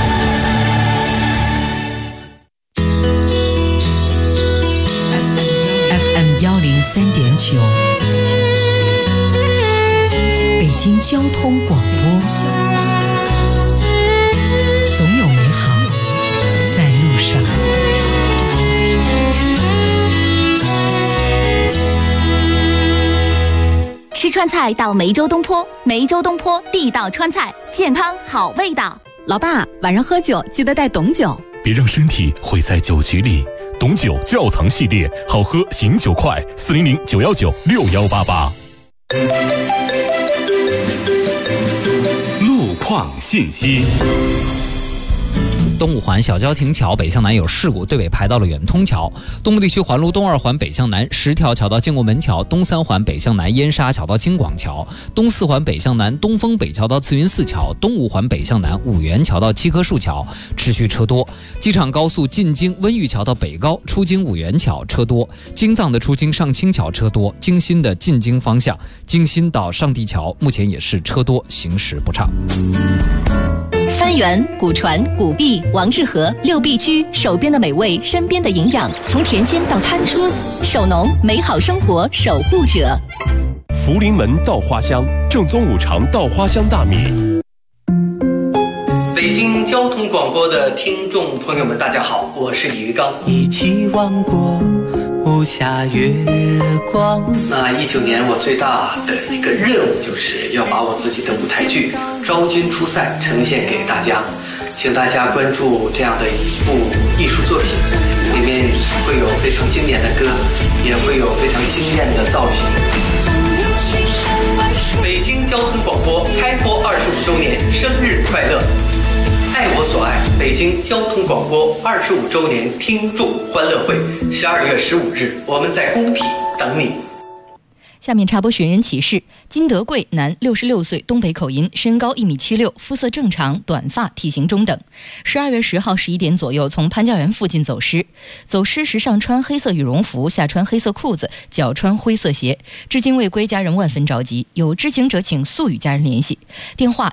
103.9，北京交通广播，总有美好在路上。 吃川菜到梅州东坡，梅州东坡地道川菜，健康好味道。 老爸，晚上喝酒记得带董酒。 别让身体毁在酒局里。董酒窖藏系列，好喝醒酒快，400-919-6188。 路况信息。 东五环小郊亭桥北向南有事故，对北排到了远通桥。东部地区环路东二环北向南10条桥到建国门桥，东三环北向南燕沙桥到京广桥，东四环北向南东风北桥到慈云寺桥，东五环北向南五原桥到七棵树桥持续车多。机场高速进京温榆桥到北高出京五原桥车多，京藏的出京上清桥车多，京新的进京方向京新到上地桥目前也是车多，行驶不畅。 三元、古传、古币、王致和6必居，手边的美味，身边的营养，从甜心到餐车，手农美好生活守护者。 福临门稻花香，正宗五常稻花香大米。 北京交通广播的听众朋友们，大家好，我是李玉刚。 一起望过无暇月光。 那19年我最大的一个任务就是要把我自己的舞台剧《昭君出塞》呈现给大家，请大家关注这样的一部艺术作品，里面会有非常经典的歌，也会有非常惊艳的造型。北京交通广播开播25周年，生日快乐！爱我所爱，北京交通广播25周年听众欢乐会，12月15日，我们在工体等你。 下面插播寻人启事：金德贵，男，66岁，东北口音，身高1.76米，肤色正常，短发，体型中等。12月10号11点左右从潘家园附近走失，走失时上穿黑色羽绒服，下穿黑色裤子，脚穿灰色鞋，至今未归，家人万分着急，有知情者请速与家人联系，电话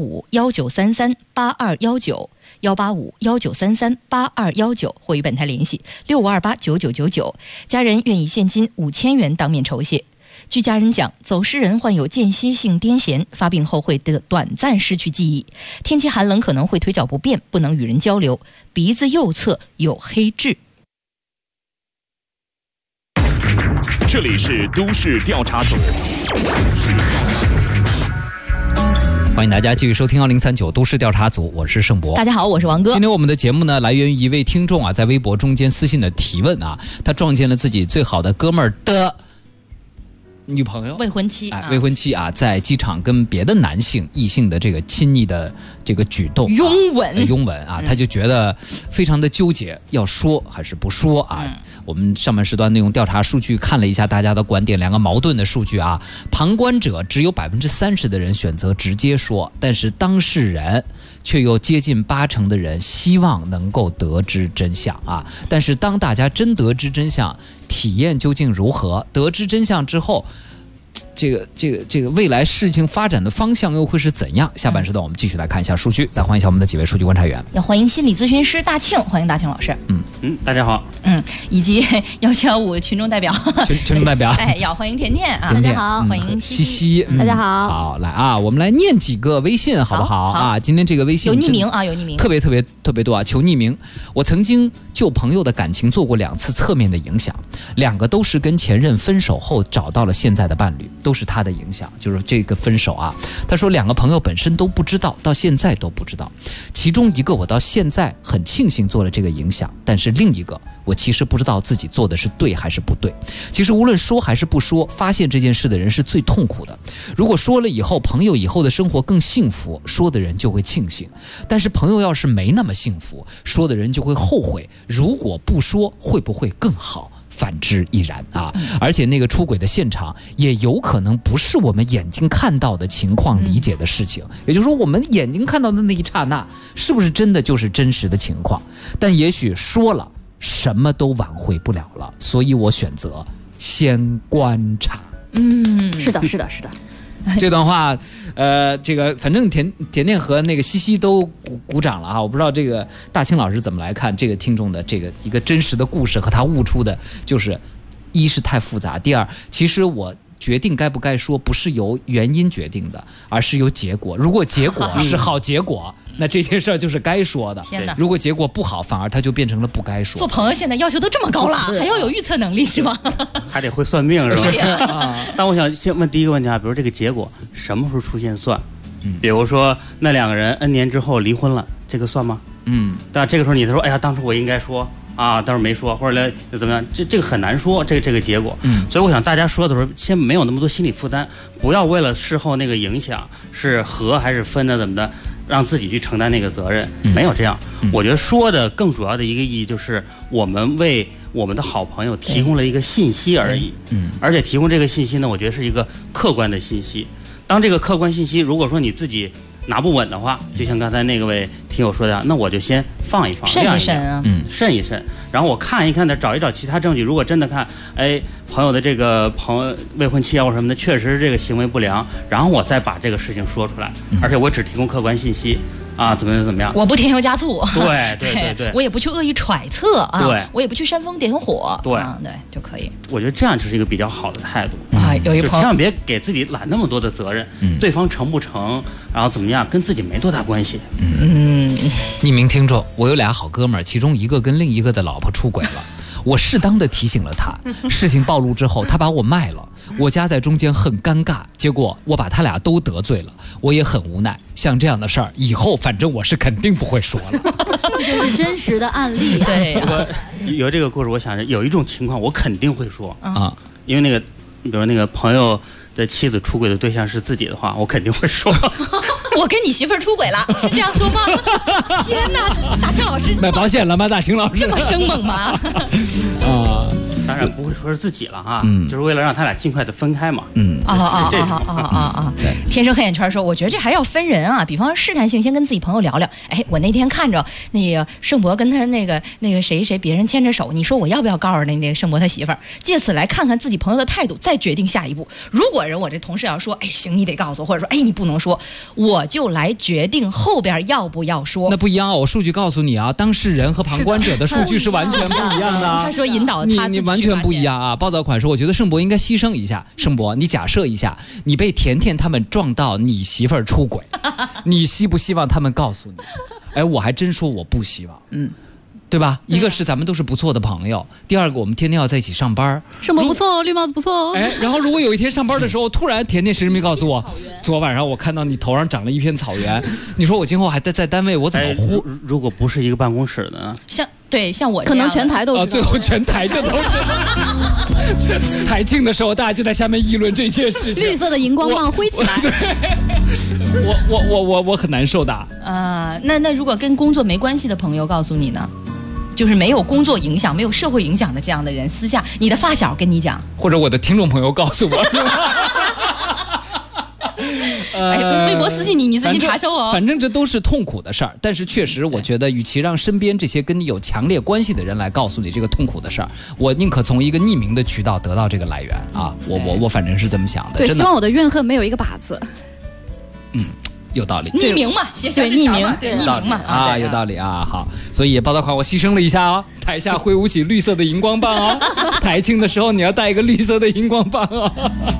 185-1933-8219。185-1933-8219，或与本台联系6528-9999，家人愿以现金5000元当面酬谢。据家人讲，走失人患有间歇性癫痫，发病后会短暂失去记忆，天气寒冷可能会腿脚不便，不能与人交流，鼻子右侧有黑痣。 这里是都市调查组， 欢迎大家继续收听1039都市调查组，我是盛博。 大家好，我是王哥。 今天我们的节目呢，来源于一位听众啊，在微博中间私信的提问啊，他撞见了自己最好的哥们儿的女朋友、 未婚妻啊，在机场跟别的男性、异性的这个亲昵的这个举动、 拥吻啊，他就觉得非常的纠结，要说还是不说啊？我们上半时段用调查数据看了一下大家的观点，两个矛盾的数据啊。旁观者只有30%的人选择直接说，但是当事人却有接近80%的人希望能够得知真相啊。但是当大家真得知真相，体验究竟如何？得知真相之后，这个未来事情发展的方向又会是怎样？下半时段我们继续来看一下数据，再欢迎一下我们的几位数据观察员。 要欢迎心理咨询师大庆，欢迎大庆老师。 大家好。 以及1715群众代表。 群众代表。 哎，要欢迎甜甜啊， 大家好，欢迎西西。 大家好。 好，来啊，我们来念几个微信好不好啊？今天这个微信有匿名啊，有匿名， 特别多啊，求匿名。我曾经就朋友的感情做过2次侧面的影响，2个都是跟前任分手后找到了现在的伴侣，都是他的影响，就是这个分手啊。他说2个朋友本身都不知道，到现在都不知道。其中一个我到现在很庆幸做了这个影响，但是另一个我其实不知道自己做的是对还是不对。其实无论说还是不说，发现这件事的人是最痛苦的。如果说了以后，朋友以后的生活更幸福，说的人就会庆幸；但是朋友要是没那么幸福，说的人就会后悔。如果不说，会不会更好？反之亦然啊！而且那个出轨的现场也有可能不是我们眼睛看到的情况理解的事情，也就是说我们眼睛看到的那一刹那是不是真的就是真实的情况？但也许说了什么都挽回不了了，所以我选择先观察。 是的。 这段话，这个反正甜甜和那个西西都鼓掌了啊！我不知道这个大清老师怎么来看这个听众的这个一个真实的故事和他悟出的，就是一是太复杂，第二，其实我决定该不该说不是由原因决定的，而是由结果。如果结果是好结果，那这件事儿就是该说的。 天哪！ 如果结果不好，反而它就变成了不该说。 做朋友现在要求都这么高了，还要有预测能力是吗？ 还得会算命是吧？但我想先问第一个问题啊，比如这个结果什么时候出现算？ 比如说那2个人 N 年之后离婚了，这个算吗？但这个时候你说，哎呀，当初我应该说啊，当时没说，或者怎么样，这个很难说，这个结果。所以我想大家说的时候，先没有那么多心理负担，不要为了事后那个影响是和还是分的怎么的，让自己去承担那个责任，没有这样。我觉得说的更主要的一个意义就是我们为我们的好朋友提供了一个信息而已。而且提供这个信息呢，我觉得是一个客观的信息。当这个客观信息，如果说你自己拿不稳的话，就像刚才那位听友说的，那我就先放一放， 慎一慎啊， 慎一慎，然后我看一看的，找一找其他证据。如果真的看，哎，朋友的这个未婚妻啊或什么的，确实是这个行为不良，然后我再把这个事情说出来，而且我只提供客观信息。怎么样？ 我不添油加醋， 对， 我也不去恶意揣测啊， 对， 我也不去煽风点火， 对， 就可以。 我觉得这样就是一个比较好的态度有一朋友千万别给自己揽那么多的责任，对方成不成，然后怎么样，跟自己没多大关系。 匿名听众，我有俩好哥们儿，其中一个跟另一个的老婆出轨了。我适当的提醒了他，事情暴露之后，他把我卖了，我夹在中间很尴尬，结果我把他俩都得罪了，我也很无奈。像这样的事儿，以后反正我是肯定不会说了。 这就是真实的案例。 对， 有这个故事，我想着有一种情况我肯定会说因为那个，比如那个朋友的妻子出轨的对象是自己的话，我肯定会说。 我跟你媳妇儿出轨了，是这样说吗？天哪，大庆老师买保险了吗？大庆老师这么生猛吗？ 当然不会说是自己了就是为了让他俩尽快的分开嘛。 天生黑眼圈说，我觉得这还要分人啊。比方试探性先跟自己朋友聊聊，哎，我那天看着那个盛博跟他那个谁别人牵着手，你说我要不要告诉那个盛博他媳妇儿？借此来看看自己朋友的态度，再决定下一步。如果我这同事要说，哎，行，你得告诉我，或者说，哎，你不能说，我就来决定后边要不要说。 那不一样啊！我数据告诉你啊，当事人和旁观者的数据是完全不一样的。 他说引导他你完全不一样啊！暴躁款说，我觉得盛博应该牺牲一下。盛博，你假设一下，你被甜甜他们撞到你媳妇儿出轨，你希不希望他们告诉你？哎，我还真说我不希望。对吧？一个是咱们都是不错的朋友，第二个我们天天要在一起上班。 盛博不错，绿帽子不错。 哎，然后如果有一天上班的时候，突然甜甜神秘告诉我，昨晚上我看到你头上长了一片草原，你说我今后还在单位我怎么活？ 如果不是一个办公室的呢？ 像我可能全台都知道， 最后全台就都知道。台庆的时候，大家就在下面议论这件事情。 绿色的荧光棒挥起来。 我很难受的。 那如果跟工作没关系的朋友告诉你呢？就是没有工作影响、没有社会影响的这样的人，私下你的发小跟你讲， 或者我的听众朋友告诉我。 微博私信你最近查收哦。 反正这都是痛苦的事儿，但是确实我觉得，与其让身边这些跟你有强烈关系的人来告诉你这个痛苦的事儿，我宁可从一个匿名的渠道得到这个来源啊。我反正是这么想的。 对，希望我的怨恨没有一个靶子。 有道理， 匿名嘛，写小匿名， 对，匿名嘛有道理啊。好，所以报道款我牺牲了一下哦，台下挥舞起绿色的荧光棒哦，台庆的时候你要带一个绿色的荧光棒哦。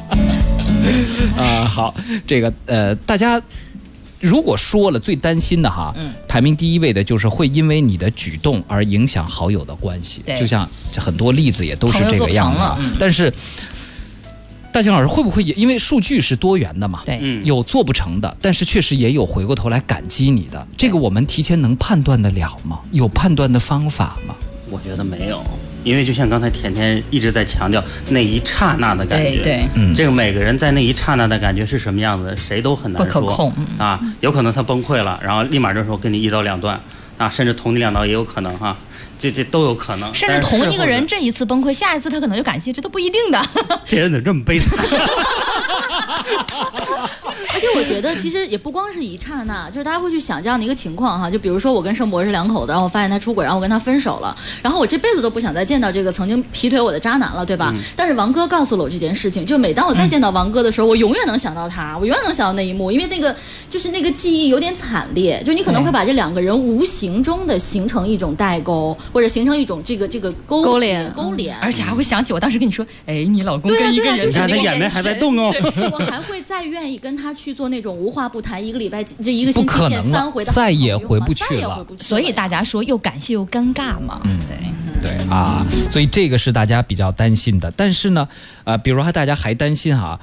好，这个大家如果说了最担心的排名第一位的就是会因为你的举动而影响好友的关系，就像很多例子也都是这个样子。但是大庆老师会不会也因为数据是多元的嘛？ 对， 有做不成的，但是确实也有回过头来感激你的。这个我们提前能判断得了吗？有判断的方法吗？ 我觉得没有，因为就像刚才甜甜一直在强调那一刹那的感觉， 对， 这个每个人在那一刹那的感觉是什么样子，谁都很难说， 不可控有可能他崩溃了，然后立马这时候跟你一刀两断甚至捅你两刀也有可能这都有可能， 甚至同一个人这一次崩溃，下一次他可能就感谢，这都不一定的。 这人怎么这么悲惨？ 而且我觉得其实也不光是一刹那，就是大家会去想这样的一个情况就比如说我跟盛博是两口子，然后我发现他出轨，然后我跟他分手了，然后我这辈子都不想再见到这个曾经劈腿我的渣男了，对吧？但是王哥告诉了我这件事情，就每当我再见到王哥的时候，我永远能想到他，我永远能想到那一幕，因为那个就是那个记忆有点惨烈，就你可能会把这两个人无形中的形成一种代沟，或者形成一种这个勾连， 而且还会想起我当时跟你说，哎，你老公跟一个人， 你看他眼眉还在动哦。 我还会再愿意跟他去做那种无话不谈，一个礼拜这一个星期见3回的， 再也回不去了。 所以大家说又感谢又尴尬嘛。 对所以这个是大家比较担心的。但是呢，比如说大家还担心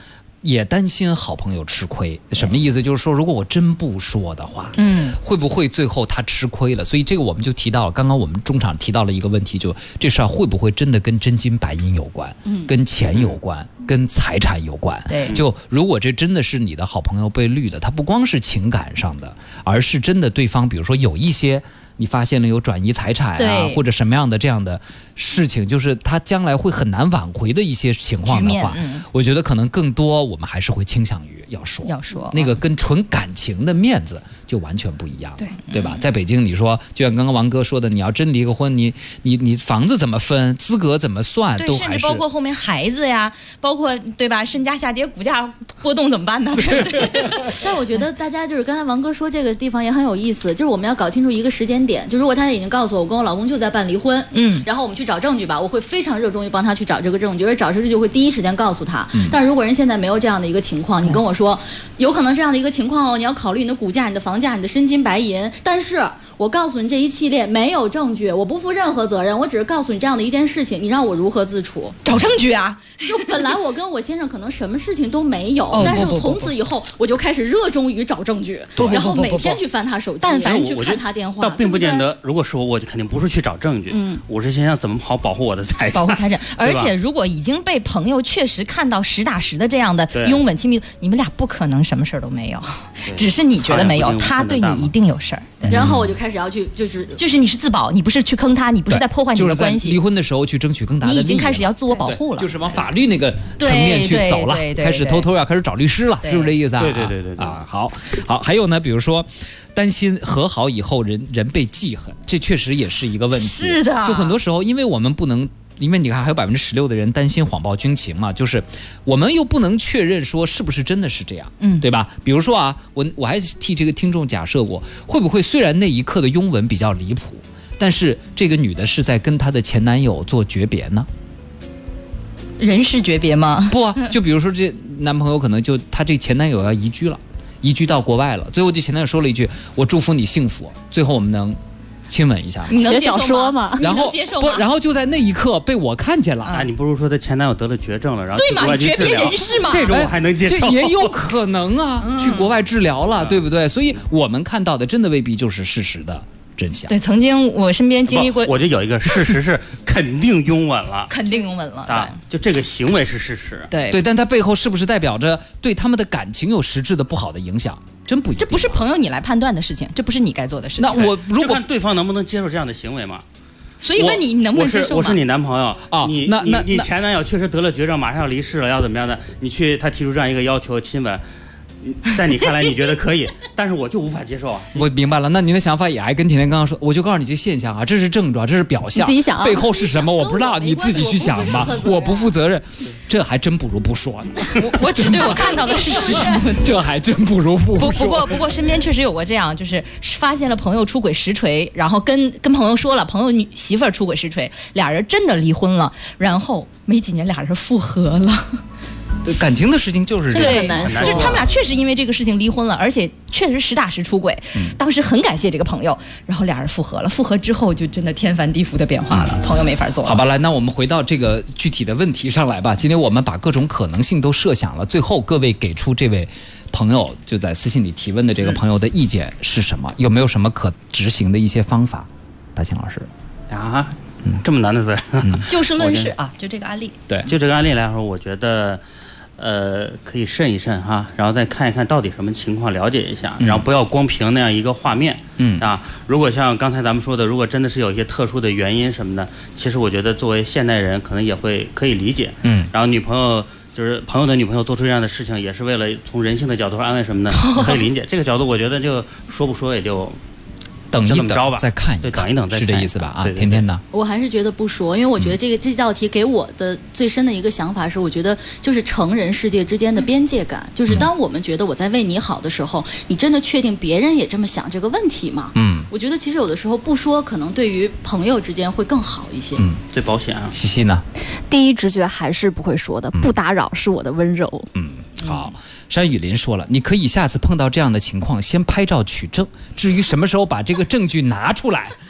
也担心好朋友吃亏。什么意思？就是说，如果我真不说的话，会不会最后他吃亏了？所以这个我们就提到了，刚刚我们中场提到了一个问题，就这事儿会不会真的跟真金白银有关，跟钱有关，跟财产有关？ 对， 就如果这真的是你的好朋友被绿的，他不光是情感上的，而是真的对方，比如说有一些。你发现了有转移财产啊，或者什么样的这样的事情，就是他将来会很难挽回的一些情况的话，我觉得可能更多我们还是会倾向于要说那个跟纯感情的面子就完全不一样，对吧？在北京，你说就像刚刚王哥说的，你要真离个婚，你房子怎么分，资格怎么算，都还是甚至包括后面孩子呀，包括对吧？身价下跌，股价波动怎么办呢？对不对？ 但我觉得大家就是刚才王哥说这个地方也很有意思，就是我们要搞清楚一个时间点，就如果他已经告诉我跟我老公就在办离婚，然后我们去找证据吧，我会非常热衷于帮他去找这个证据，而找证据就会第一时间告诉他。但如果人现在没有这样的一个情况，你跟我说有可能这样的一个情况哦，你要考虑你的股价、你的房价、你的身金白银，但是我告诉你这一系列没有证据，我不负任何责任，我只是告诉你这样的一件事情，你让我如何自处？ 找证据啊！ 就本来我跟我先生可能什么事情都没有，但是我从此以后我就开始热衷于找证据，然后每天去翻他手机，但凡去看他电话。 倒并不见得，如果是我就肯定不是去找证据，我是先想怎么好保护我的财产， 保护财产。而且如果已经被朋友确实看到实打实的这样的拥吻亲密，你们俩不可能什么事儿都没有，只是你觉得没有，他对你一定有事儿。 然后我就开始要去， 就是你是自保，你不是去坑他，你不是在破坏你的关系。 离婚的时候去争取更大的利益， 你已经开始要自我保护了， 就是往法律那个层面去走了，开始偷偷要开始找律师了，是不是这意思啊？ 对啊，好，还有呢，比如说担心和好以后人被记恨，这确实也是一个问题。 是的， 就很多时候，因为我们不能。因为你看，还有16%的人担心谎报军情嘛，就是我们又不能确认说是不是真的是这样，对吧？比如说啊，我还替这个听众假设过，会不会虽然那一刻的拥吻比较离谱，但是这个女的是在跟她的前男友做诀别呢？ 人事诀别吗？ 不啊，就比如说这男朋友可能就他这前男友要移居了，移居到国外了，最后这前男友说了一句：“我祝福你幸福。”最后我们能亲吻一下， 你能写小说吗？ 然后不，然后就在那一刻被我看见了。 啊，你不如说她前男友得了绝症了，然后对嘛？绝别人士嘛， 这种我还能接受。 这也有可能啊，去国外治疗了，对不对？所以我们看到的真的未必就是事实的真相。 对，曾经我身边经历过， 我就有一个事实是肯定拥吻了， 肯定拥吻了， 啊，就这个行为是事实。 对， 但它背后是不是代表着对他们的感情有实质的不好的影响？真不一定， 这不是朋友你来判断的事情，这不是你该做的事情。 那我如果看对方能不能接受这样的行为嘛？ 所以问你能不能接受？ 我是你男朋友啊， 你前男友确实得了绝症，马上要离世了，要怎么样的？他提出这样一个要求，亲吻。在你看来你觉得可以，但是我就无法接受啊。 我明白了，那您的想法也还跟甜甜刚刚说，我就告诉你这现象啊，这是症状，这是表象， 你自己想啊， 背后是什么我不知道，你自己去想吧。我不负责任，这还真不如不说呢。 我只对我看到的事实， 这还真不如不说。 不过身边确实有过这样，就是发现了朋友出轨实锤，然后跟朋友说了，朋友媳妇儿出轨实锤，俩人真的离婚了，然后没几年俩人复合了。 感情的事情就是这样， 很难说。就是他们俩确实因为这个事情离婚了，而且确实实打实出轨。当时很感谢这个朋友，然后俩人复合了。复合之后就真的天翻地覆的变化了，朋友没法做了。 好吧，来，那我们回到这个具体的问题上来吧。今天我们把各种可能性都设想了，最后各位给出这位朋友就在私信里提问的这个朋友的意见是什么？有没有什么可执行的一些方法？大庆老师啊，这么难的事， 就事论事啊，就这个案例。 对， 就这个案例来说，我觉得。可以慎一慎哈，然后再看一看到底什么情况，了解一下，然后不要光凭那样一个画面，如果像刚才咱们说的，如果真的是有一些特殊的原因什么的，其实我觉得作为现代人可能也可以理解，然后女朋友就是朋友的女朋友做出这样的事情，也是为了从人性的角度安慰什么的，可以理解。这个角度我觉得就说不说也就。 等一等，再看一看， 等一等， 是这意思吧？啊，甜甜呢？ 我还是觉得不说，因为我觉得这道题给我的最深的一个想法是，我觉得就是成人世界之间的边界感，就是当我们觉得我在为你好的时候，你真的确定别人也这么想这个问题吗？我觉得其实有的时候不说，可能对于朋友之间会更好一些。 最保险啊。 西西呢？ 第一直觉还是不会说的，不打扰是我的温柔。 好，山雨林说了，你可以下次碰到这样的情况，先拍照取证。至于什么时候把这个证据拿出来，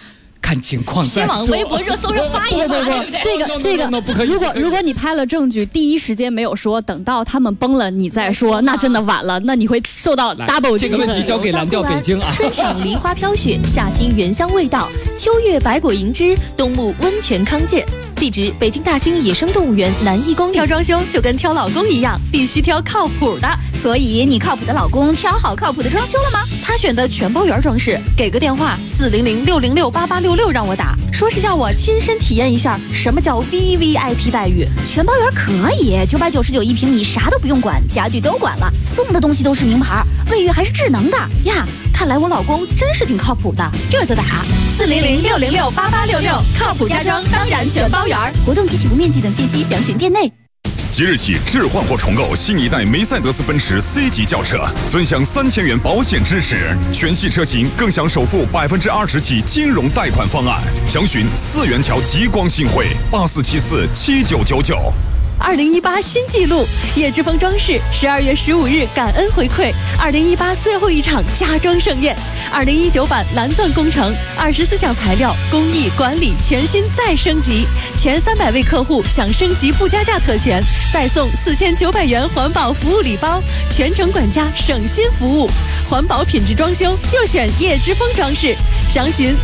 看情况再说。 先往微博热搜上发一发， 这个，如果你拍了证据，第一时间没有说，等到他们崩了你再说，那真的晚了，那你会受到 double。 这个问题交给蓝调北京啊。 春赏梨花飘雪，夏新原香味道，秋月百果银枝，冬沐温泉康健。地址：北京大兴野生动物园南一公里。 挑装修就跟挑老公一样，必须挑靠谱的。 所以你靠谱的老公挑好靠谱的装修了吗？ 他选的全包圆装饰，给个电话400-606-8866让我打，说是要我亲身体验一下什么叫 VVIP 待遇。 全包圆可以，999一平米，啥都不用管，家具都管了，送的东西都是名牌，卫浴还是智能的呀。看来我老公真是挺靠谱的，这就打400-606-8866，靠谱家装当然全包圆。 活动及起步面积等信息详询店内。 即日起置换或重购新一代梅赛德斯奔驰 C 级轿车，尊享3000元保险支持，全系车型更享首付20%起金融贷款方案。详询4元桥极光新汇84747999。 2018新纪录，叶之峰装饰12月15日感恩回馈2018最后一场家装盛宴，2019版蓝钻工程24项材料工艺管理全新再升级，前300位客户享升级不加价特权，再送4900元环保服务礼包，全程管家省心服务，环保品质装修就选叶之峰装饰，详询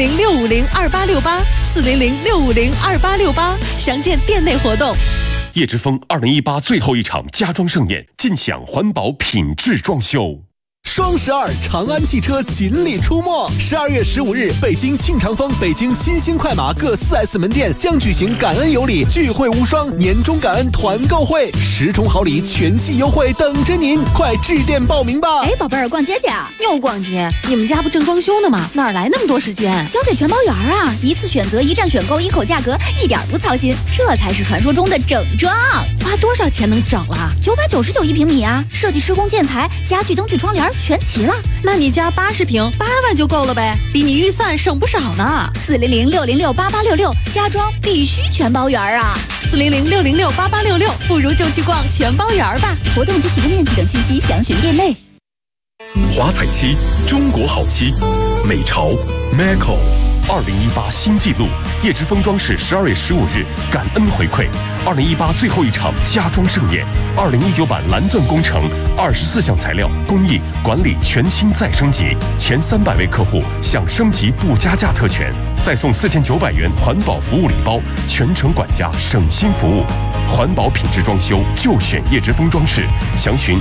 400-650-2868，400-650-2868，详见店内活动。 叶之峰2018最后一场家装盛宴，尽享环保品质装修。 双12长安汽车锦鲤出没，12月15日，北京庆长丰、北京新兴快马各4S 门店将举行感恩有礼聚会无双年终感恩团购会，10重好礼全系优惠等着您，快致电报名吧！ 哎，宝贝儿，逛街去啊？ 又逛街？你们家不正装修呢吗？哪来那么多时间？ 交给全包圆啊！一次选择，一站选购，一口价格，一点不操心，这才是传说中的整装。 花多少钱能整了 ？999一平米啊！设计、施工、建材、家具、灯具、窗帘全齐了。 那你家80平8万就够了呗，比你预算省不少呢。 400-606-8866，家装必须全包圆啊 ！400-606-8866，不如就去逛全包圆吧。 活动及起步面积等信息详询店内。 华彩漆，中国好漆，美潮 Maco。2018新纪录，叶之峰装饰12月15日感恩回馈2018最后一场家装盛宴，2019版蓝钻工程24项材料工艺管理全新再升级，前300位客户享升级不加价特权，再送4900元环保服务礼包，全程管家省心服务，环保品质装修就选叶之峰装饰，详询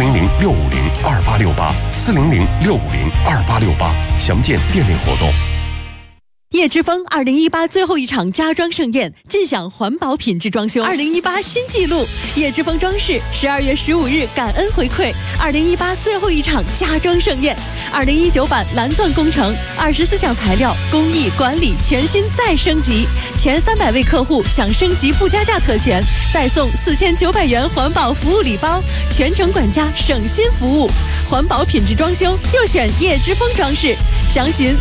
400-650-2868，400-650-2868，详见店内活动。 叶之峰2018最后一场家装盛宴，尽享环保品质装修。2018新纪录，叶之峰装饰12月15日感恩回馈2018最后一场家装盛宴，2019版蓝钻工程24项材料工艺管理全新再升级，前300位客户享升级不加价特权，再送4900元环保服务礼包，全程管家省心服务，环保品质装修就选叶之峰装饰，详询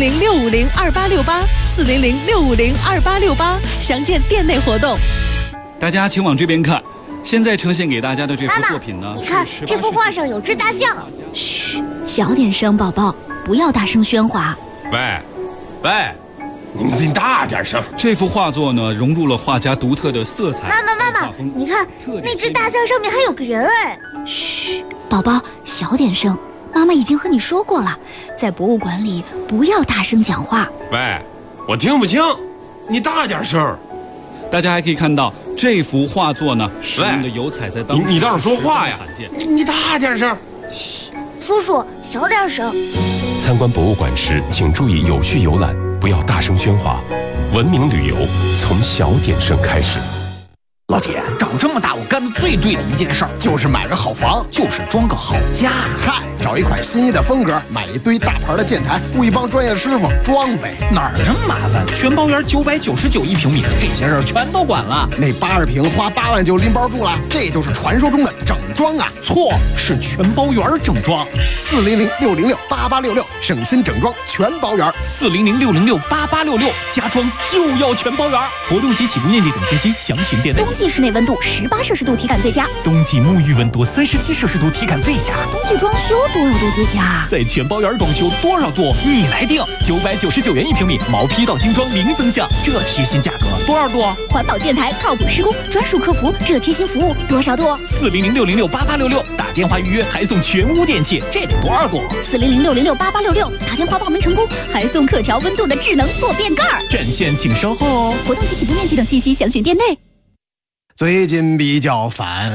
400-650-2868，400-650-2868，详见店内活动。 大家请往这边看，现在呈现给大家的这幅作品呢， 你看这幅画上有只大象。 嘘，小点声，宝宝，不要大声喧哗。 喂，你大点声。这幅画作呢，融入了画家独特的色彩。 妈妈，你看那只大象上面还有个人哎。 嘘，宝宝，小点声。妈妈已经和你说过了，在博物馆里不要大声讲话。 喂，我听不清，你大点声。大家还可以看到这幅画作呢，使用的油彩在当时你倒是说话呀！你大点声。 嘘，叔叔小点声。 参观博物馆时，请注意有序游览，不要大声喧哗。文明旅游从小点声开始。 老铁，长这么大我干的最对的一件事儿，就是买个好房，就是装个好家。 嗨，找一款心仪的风格，买一堆大牌的建材，雇一帮专业师傅装呗。 哪儿这么麻烦？全包圆999一平米，这些事儿全都管了。 那80平花8万就拎包住了，这就是传说中的整装啊！ 错，是全包圆整装。 400-606-8866，省心整装全包圆。 400-606-8866，家装就要全包圆。活动及起步面积等信息详询店内。 冬季室内温度18摄氏度提高。 感最佳。 冬季沐浴温度37摄氏度体感最佳。 冬季装修多少度最佳？ 在全包园装修多少度？你来定，999元1平米，毛坯到精装零增项，这贴心价格多少度？ 环保建材，靠谱施工，专属客服，这贴心服务多少度 ？40060688666，打电话预约还送全屋电器，这得多少度 ？40060688666，打电话报名成功还送可调温度的智能坐便盖。 展现请稍后哦。 活动及起步面积等信息详询店内。 最近比较烦，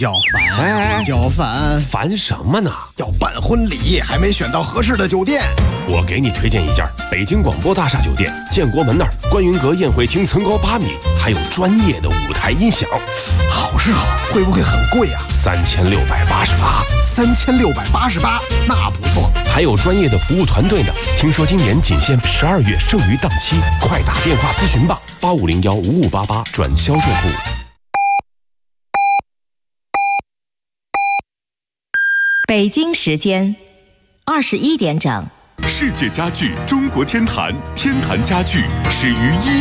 烦什么呢？ 要办婚礼，还没选到合适的酒店。 我给你推荐一家北京广播大厦酒店，建国门那儿观云阁宴会厅层高8米，还有专业的舞台音响。 好是好，会不会很贵啊？3688，那不错。 还有专业的服务团队呢。听说今年仅限12月剩余档期，快打电话咨询吧，85015588转销售部。 北京时间21点整。 世界家具中国天坛，天坛家具始于